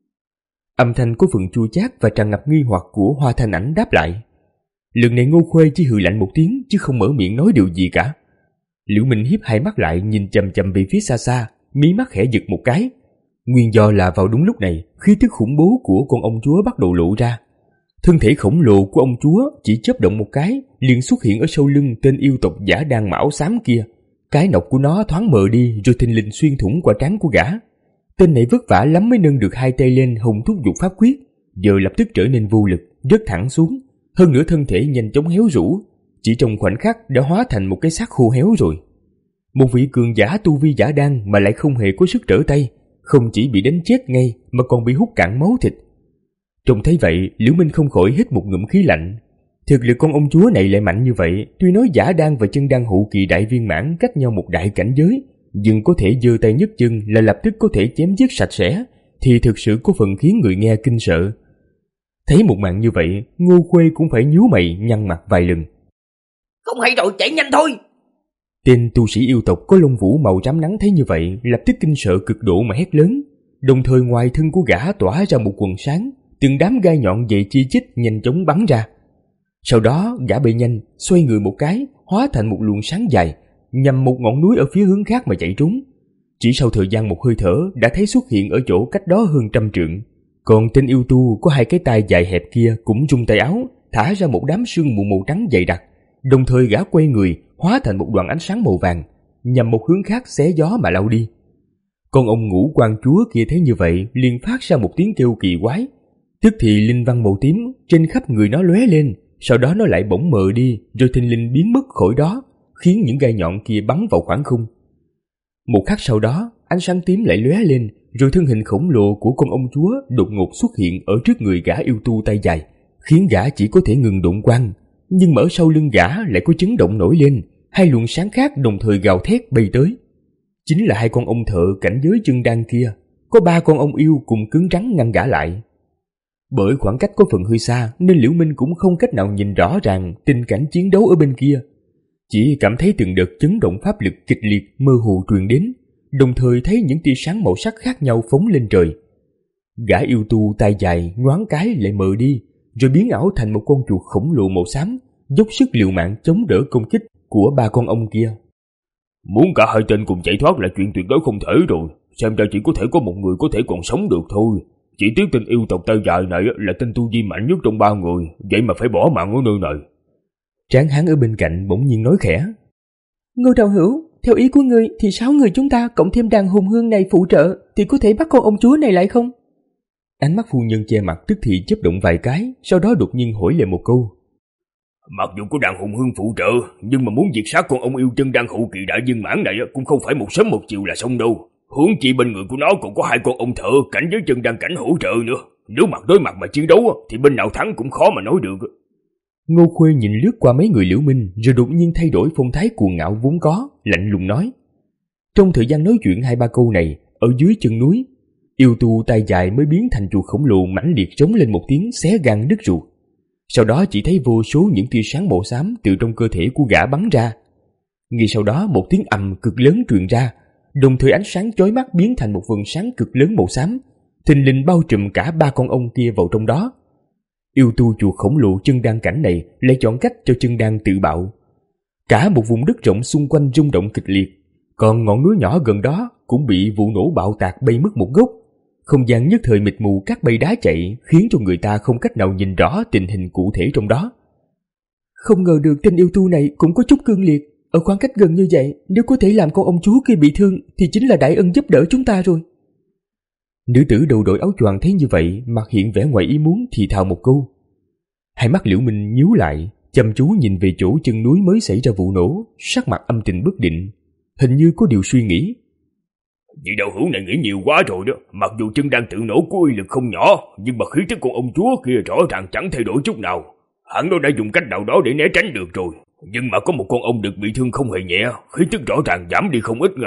Âm thanh có phần chua chát và tràn ngập nghi hoặc của Hoa Thanh Ảnh đáp lại. Lần này Ngô Khuê chỉ hừ lạnh một tiếng chứ không mở miệng nói điều gì cả. Liễu Minh hiếp hai mắt lại nhìn chằm chằm về phía xa xa, mí mắt khẽ giật một cái. Nguyên do là vào đúng lúc này, khí tức khủng bố của con ông chúa bắt đầu lộ ra. Thân thể khổng lồ của ông chúa chỉ chớp động một cái, liền xuất hiện ở sau lưng tên yêu tộc giả đan mão xám kia. Cái nọc của nó thoáng mờ đi rồi thình lình xuyên thủng qua trán của gã. Tên này vất vả lắm mới nâng được hai tay lên hùng thúc giục pháp quyết, giờ lập tức trở nên vô lực, rớt thẳng xuống. Hơn nữa thân thể nhanh chóng héo rũ, chỉ trong khoảnh khắc đã hóa thành một cái xác khô héo rồi. Một vị cường giả tu vi giả đan mà lại không hề có sức trở tay, không chỉ bị đánh chết ngay mà còn bị hút cạn máu thịt. Trông thấy vậy, Liễu Minh không khỏi hít một ngụm khí lạnh. Thực lực con ông chúa này lại mạnh như vậy, tuy nói giả đan và chân đan hậu kỳ đại viên mãn cách nhau một đại cảnh giới, nhưng có thể giơ tay nhấc chân là lập tức có thể chém giết sạch sẽ, thì thực sự có phần khiến người nghe kinh sợ. Thấy một màn như vậy, Ngô Khuê cũng phải nhíu mày nhăn mặt vài lần. Không hay rồi, chạy nhanh thôi! Tên tu sĩ yêu tộc có lông vũ màu rám nắng thấy như vậy, lập tức kinh sợ cực độ mà hét lớn. Đồng thời ngoài thân của gã tỏa ra một quần sáng, từng đám gai nhọn dậy chi chít nhanh chóng bắn ra. Sau đó gã bay nhanh, xoay người một cái, hóa thành một luồng sáng dài, nhằm một ngọn núi ở phía hướng khác mà chạy trốn. Chỉ sau thời gian một hơi thở đã thấy xuất hiện ở chỗ cách đó hơn trăm trượng. Còn tên yêu tu có hai cái tai dài hẹp kia cũng rung tay áo, thả ra một đám sương mù màu trắng dày đặc. Đồng thời gã quay người, hóa thành một đoàn ánh sáng màu vàng, nhằm một hướng khác xé gió mà lao đi. Con ông ngũ quan chúa kia thấy như vậy liền phát ra một tiếng kêu kỳ quái. Tức thì linh văn màu tím trên khắp người nó lóe lên, sau đó nó lại bỗng mờ đi, rồi thình lình biến mất khỏi đó, khiến những gai nhọn kia bắn vào khoảng không. Một khắc sau đó, ánh sáng tím lại lóe lên, rồi thân hình khổng lồ của con ông chúa đột ngột xuất hiện ở trước người gã yêu tu tay dài, khiến gã chỉ có thể ngừng độn quang. Nhưng mở sau lưng gã lại có chấn động nổi lên, hai luồng sáng khác đồng thời gào thét bay tới. Chính là hai con ông thợ cảnh giới chân đan kia, có ba con ông yêu cùng cứng rắn ngăn gã lại. Bởi khoảng cách có phần hơi xa nên Liễu Minh cũng không cách nào nhìn rõ ràng tình cảnh chiến đấu ở bên kia. Chỉ cảm thấy từng đợt chấn động pháp lực kịch liệt mơ hồ truyền đến, đồng thời thấy những tia sáng màu sắc khác nhau phóng lên trời. Gã yêu tu tay dài nhoáng cái lại mờ đi, rồi biến ảo thành một con chuột khổng lồ màu xám, dốc sức liều mạng chống đỡ công kích của ba con ông kia. Muốn cả hai tên cùng chạy thoát là chuyện tuyệt đối không thể rồi, xem ra chỉ có thể có một người có thể còn sống được thôi. Chỉ tiếc tên yêu tộc tay dài này là tên tu vi mạnh nhất trong ba người, vậy mà phải bỏ mạng ở nơi này. Tráng hán ở bên cạnh bỗng nhiên nói khẽ. Ngô đạo hữu, theo ý của ngươi thì sáu người chúng ta cộng thêm đàn hùng hương này phụ trợ thì có thể bắt con ông chúa này lại không? Ánh mắt phu nhân che mặt tức thì chớp động vài cái, sau đó đột nhiên hỏi lại một câu. Mặc dù có đàn hùng hương phụ trợ, nhưng mà muốn diệt sát con ông yêu chân đan hậu kỳ đại viên mãn này cũng không phải một sớm một chiều là xong đâu. Huống chi bên người của nó còn có hai con ông thợ cảnh giới chân đan cảnh hỗ trợ nữa. Nếu mặt đối mặt mà chiến đấu thì bên nào thắng cũng khó mà nói được. Ngô Khuê nhìn lướt qua mấy người Liễu Minh rồi đột nhiên thay đổi phong thái cuồng ngạo vốn có, lạnh lùng nói. Trong thời gian nói chuyện hai ba câu này, ở dưới chân núi, yêu tu tay dài mới biến thành chuột khổng lồ mãnh liệt trống lên một tiếng xé gan đứt ruột. Sau đó chỉ thấy vô số những tia sáng màu xám từ trong cơ thể của gã bắn ra. Ngay sau đó một tiếng ầm cực lớn truyền ra, đồng thời ánh sáng chói mắt biến thành một vầng sáng cực lớn màu xám, thình lình bao trùm cả ba con ông kia vào trong đó. Yêu tu chuột khổng lồ chân đan cảnh này lại chọn cách cho chân đan tự bạo. Cả một vùng đất rộng xung quanh rung động kịch liệt, còn ngọn núi nhỏ gần đó cũng bị vụ nổ bạo tạc bay mất một gốc. Không gian nhất thời mịt mù các bay đá chạy, khiến cho người ta không cách nào nhìn rõ tình hình cụ thể trong đó. Không ngờ được tên yêu tu này cũng có chút cương liệt. Ở khoảng cách gần như vậy, nếu có thể làm con ông chúa kia bị thương thì chính là đại ân giúp đỡ chúng ta rồi. Nữ tử đầu đội áo choàng thấy như vậy, mặt hiện vẻ ngoài ý muốn thì thào một câu. Hai mắt Liễu Minh nhíu lại, chăm chú nhìn về chỗ chân núi mới xảy ra vụ nổ, sắc mặt âm tình bất định, hình như có điều suy nghĩ. Vị đạo hữu này nghĩ nhiều quá rồi đó. Mặc dù chân đang tự nổ có uy lực không nhỏ, nhưng mà khí tức con ông chúa kia rõ ràng chẳng thay đổi chút nào. Hắn nó đã dùng cách nào đó để né tránh được rồi. Nhưng mà có một con ông được bị thương không hề nhẹ, khí tức rõ ràng giảm đi không ít nha.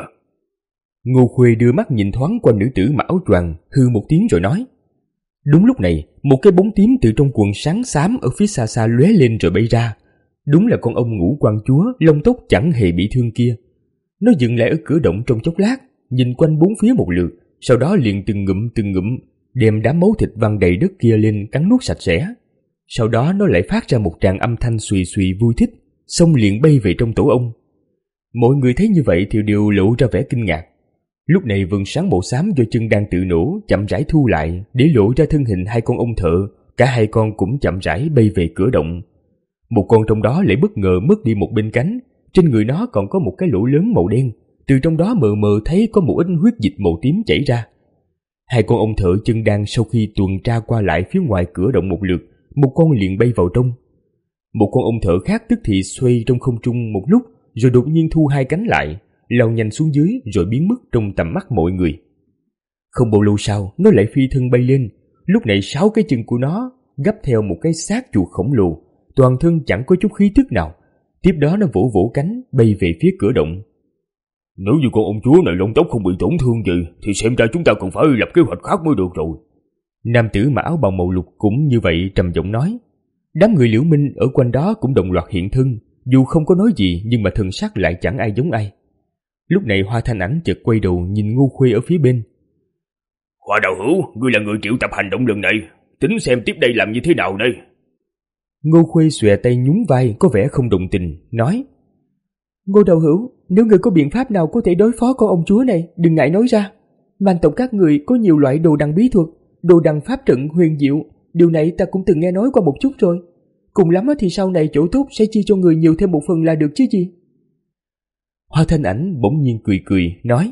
Ngô Khuê đưa mắt nhìn thoáng qua nữ tử mặc áo choàng, hư một tiếng rồi nói. Đúng lúc này, một cái bóng tím từ trong quần sáng xám ở phía xa xa lóe lên rồi bay ra. Đúng là con ông Ngũ Quan Chúa, lông tóc chẳng hề bị thương kia. Nó dừng lại ở cửa động trong chốc lát, nhìn quanh bốn phía một lượt, sau đó liền từng ngụm từng ngụm đem đám máu thịt văng đầy đất kia lên cắn nuốt sạch sẽ. Sau đó nó lại phát ra một tràng âm thanh xùy xùy vui thích, xong liền bay về trong tổ ông. Mọi người thấy như vậy thì đều lộ ra vẻ kinh ngạc. Lúc này vầng sáng màu xám do chân đang tự nổ chậm rãi thu lại, để lộ ra thân hình hai con ông thợ. Cả hai con cũng chậm rãi bay về cửa động. Một con trong đó lại bất ngờ mất đi một bên cánh, trên người nó còn có một cái lỗ lớn màu đen, từ trong đó mờ mờ thấy có một ít huyết dịch màu tím chảy ra. Hai con ông thợ chân đan sau khi tuần tra qua lại phía ngoài cửa động một lượt, một con liền bay vào trong. Một con ông thợ khác tức thì xoay trong không trung một lúc, rồi đột nhiên thu hai cánh lại, lao nhanh xuống dưới rồi biến mất trong tầm mắt mọi người. Không bao lâu sau, nó lại phi thân bay lên. Lúc này sáu cái chân của nó gấp theo một cái xác chuột khổng lồ, toàn thân chẳng có chút khí tức nào. Tiếp đó nó vỗ vỗ cánh bay về phía cửa động. Nếu như con ông chúa này lông tóc không bị tổn thương gì thì xem ra chúng ta còn phải lập kế hoạch khác mới được rồi. Nam tử mặc áo bào màu lục cũng như vậy trầm giọng nói. Đám người Liễu Minh ở quanh đó cũng đồng loạt hiện thân, dù không có nói gì nhưng mà thần sắc lại chẳng ai giống ai. Lúc này Hoa Thanh Ảnh chợt quay đầu nhìn Ngô Khuê ở phía bên. Hoa đạo hữu, ngươi là người triệu tập hành động lần này, tính xem tiếp đây làm như thế nào đây? Ngô Khuê xòe tay nhún vai có vẻ không đồng tình, nói. Ngô đạo hữu, nếu người có biện pháp nào có thể đối phó con ông chúa này, đừng ngại nói ra. Man tộc các người có nhiều loại đồ đằng bí thuật, đồ đằng pháp trận huyền diệu, điều này ta cũng từng nghe nói qua một chút rồi. Cùng lắm thì sau này chỗ tốt sẽ chia cho người nhiều thêm một phần là được chứ gì. Hoa Thanh Ảnh bỗng nhiên cười cười, nói.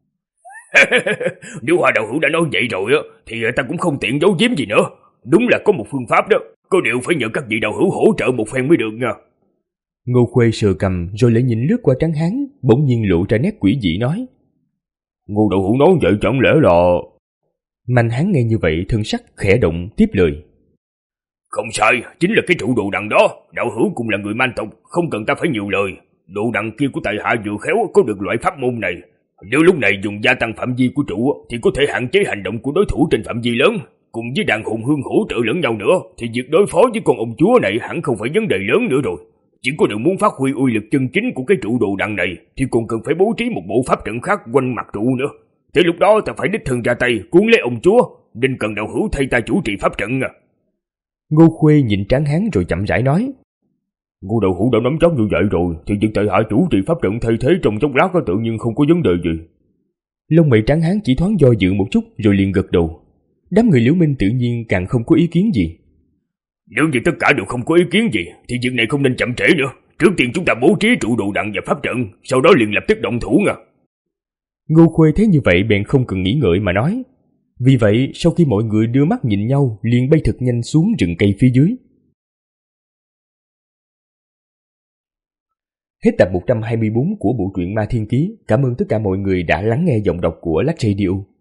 Nếu Hoa đạo hữu đã nói vậy rồi thì ta cũng không tiện giấu giếm gì nữa. Đúng là có một phương pháp đó, có điều phải nhờ các vị đạo hữu hỗ trợ một phen mới được nha. Ngô Khuê sờ cầm rồi lại nhìn lướt qua Tráng Hán, bỗng nhiên lộ ra nét quỷ dị nói. Ngô đạo hữu nói vậy chẳng lẽ là... Mạnh Hán nghe như vậy thân sắc khẽ động tiếp lời. Không sai, chính là cái trụ đồ đằng đó. Đạo hữu cũng là người man tộc, không cần ta phải nhiều lời. Đồ đằng kia của tại hạ vừa khéo có được loại pháp môn này. Nếu lúc này dùng gia tăng phạm vi của trụ thì có thể hạn chế hành động của đối thủ trên phạm vi lớn. Cùng với đàn hồn hương hỗ trợ lẫn nhau nữa thì việc đối phó với con ông chúa này hẳn không phải vấn đề lớn nữa rồi. Chỉ có điều muốn phát huy uy lực chân chính của cái trụ đồ đằng này thì còn cần phải bố trí một bộ pháp trận khác quanh mặt trụ nữa. Thế lúc đó ta phải đích thân ra tay cuốn lấy ông chúa, nên cần đạo hữu thay ta chủ trì pháp trận à. Ngô Khuê nhìn Tráng Hán rồi chậm rãi nói. Ngô đạo hữu đã nắm chắc như vậy rồi thì việc tại hạ chủ trì pháp trận thay thế trong chốc lát có tự nhiên không có vấn đề gì. Lông mày Tráng Hán chỉ thoáng do dự một chút rồi liền gật đầu. Đám người Liễu Minh tự nhiên càng không có ý kiến gì. Nếu như tất cả đều không có ý kiến gì thì việc này không nên chậm trễ nữa. trước tiên chúng ta bố trí trụ đồ đằng và pháp trận, sau đó liền lập tức động thủ nha. Ngô Khuê thấy như vậy bèn không cần nghĩ ngợi mà nói. Vì vậy, sau khi mọi người đưa mắt nhìn nhau, liền bay thật nhanh xuống rừng cây phía dưới. Hết tập một trăm hai mươi bốn của bộ truyện Ma Thiên Ký. Cảm ơn tất cả mọi người đã lắng nghe giọng đọc của Lách Radio.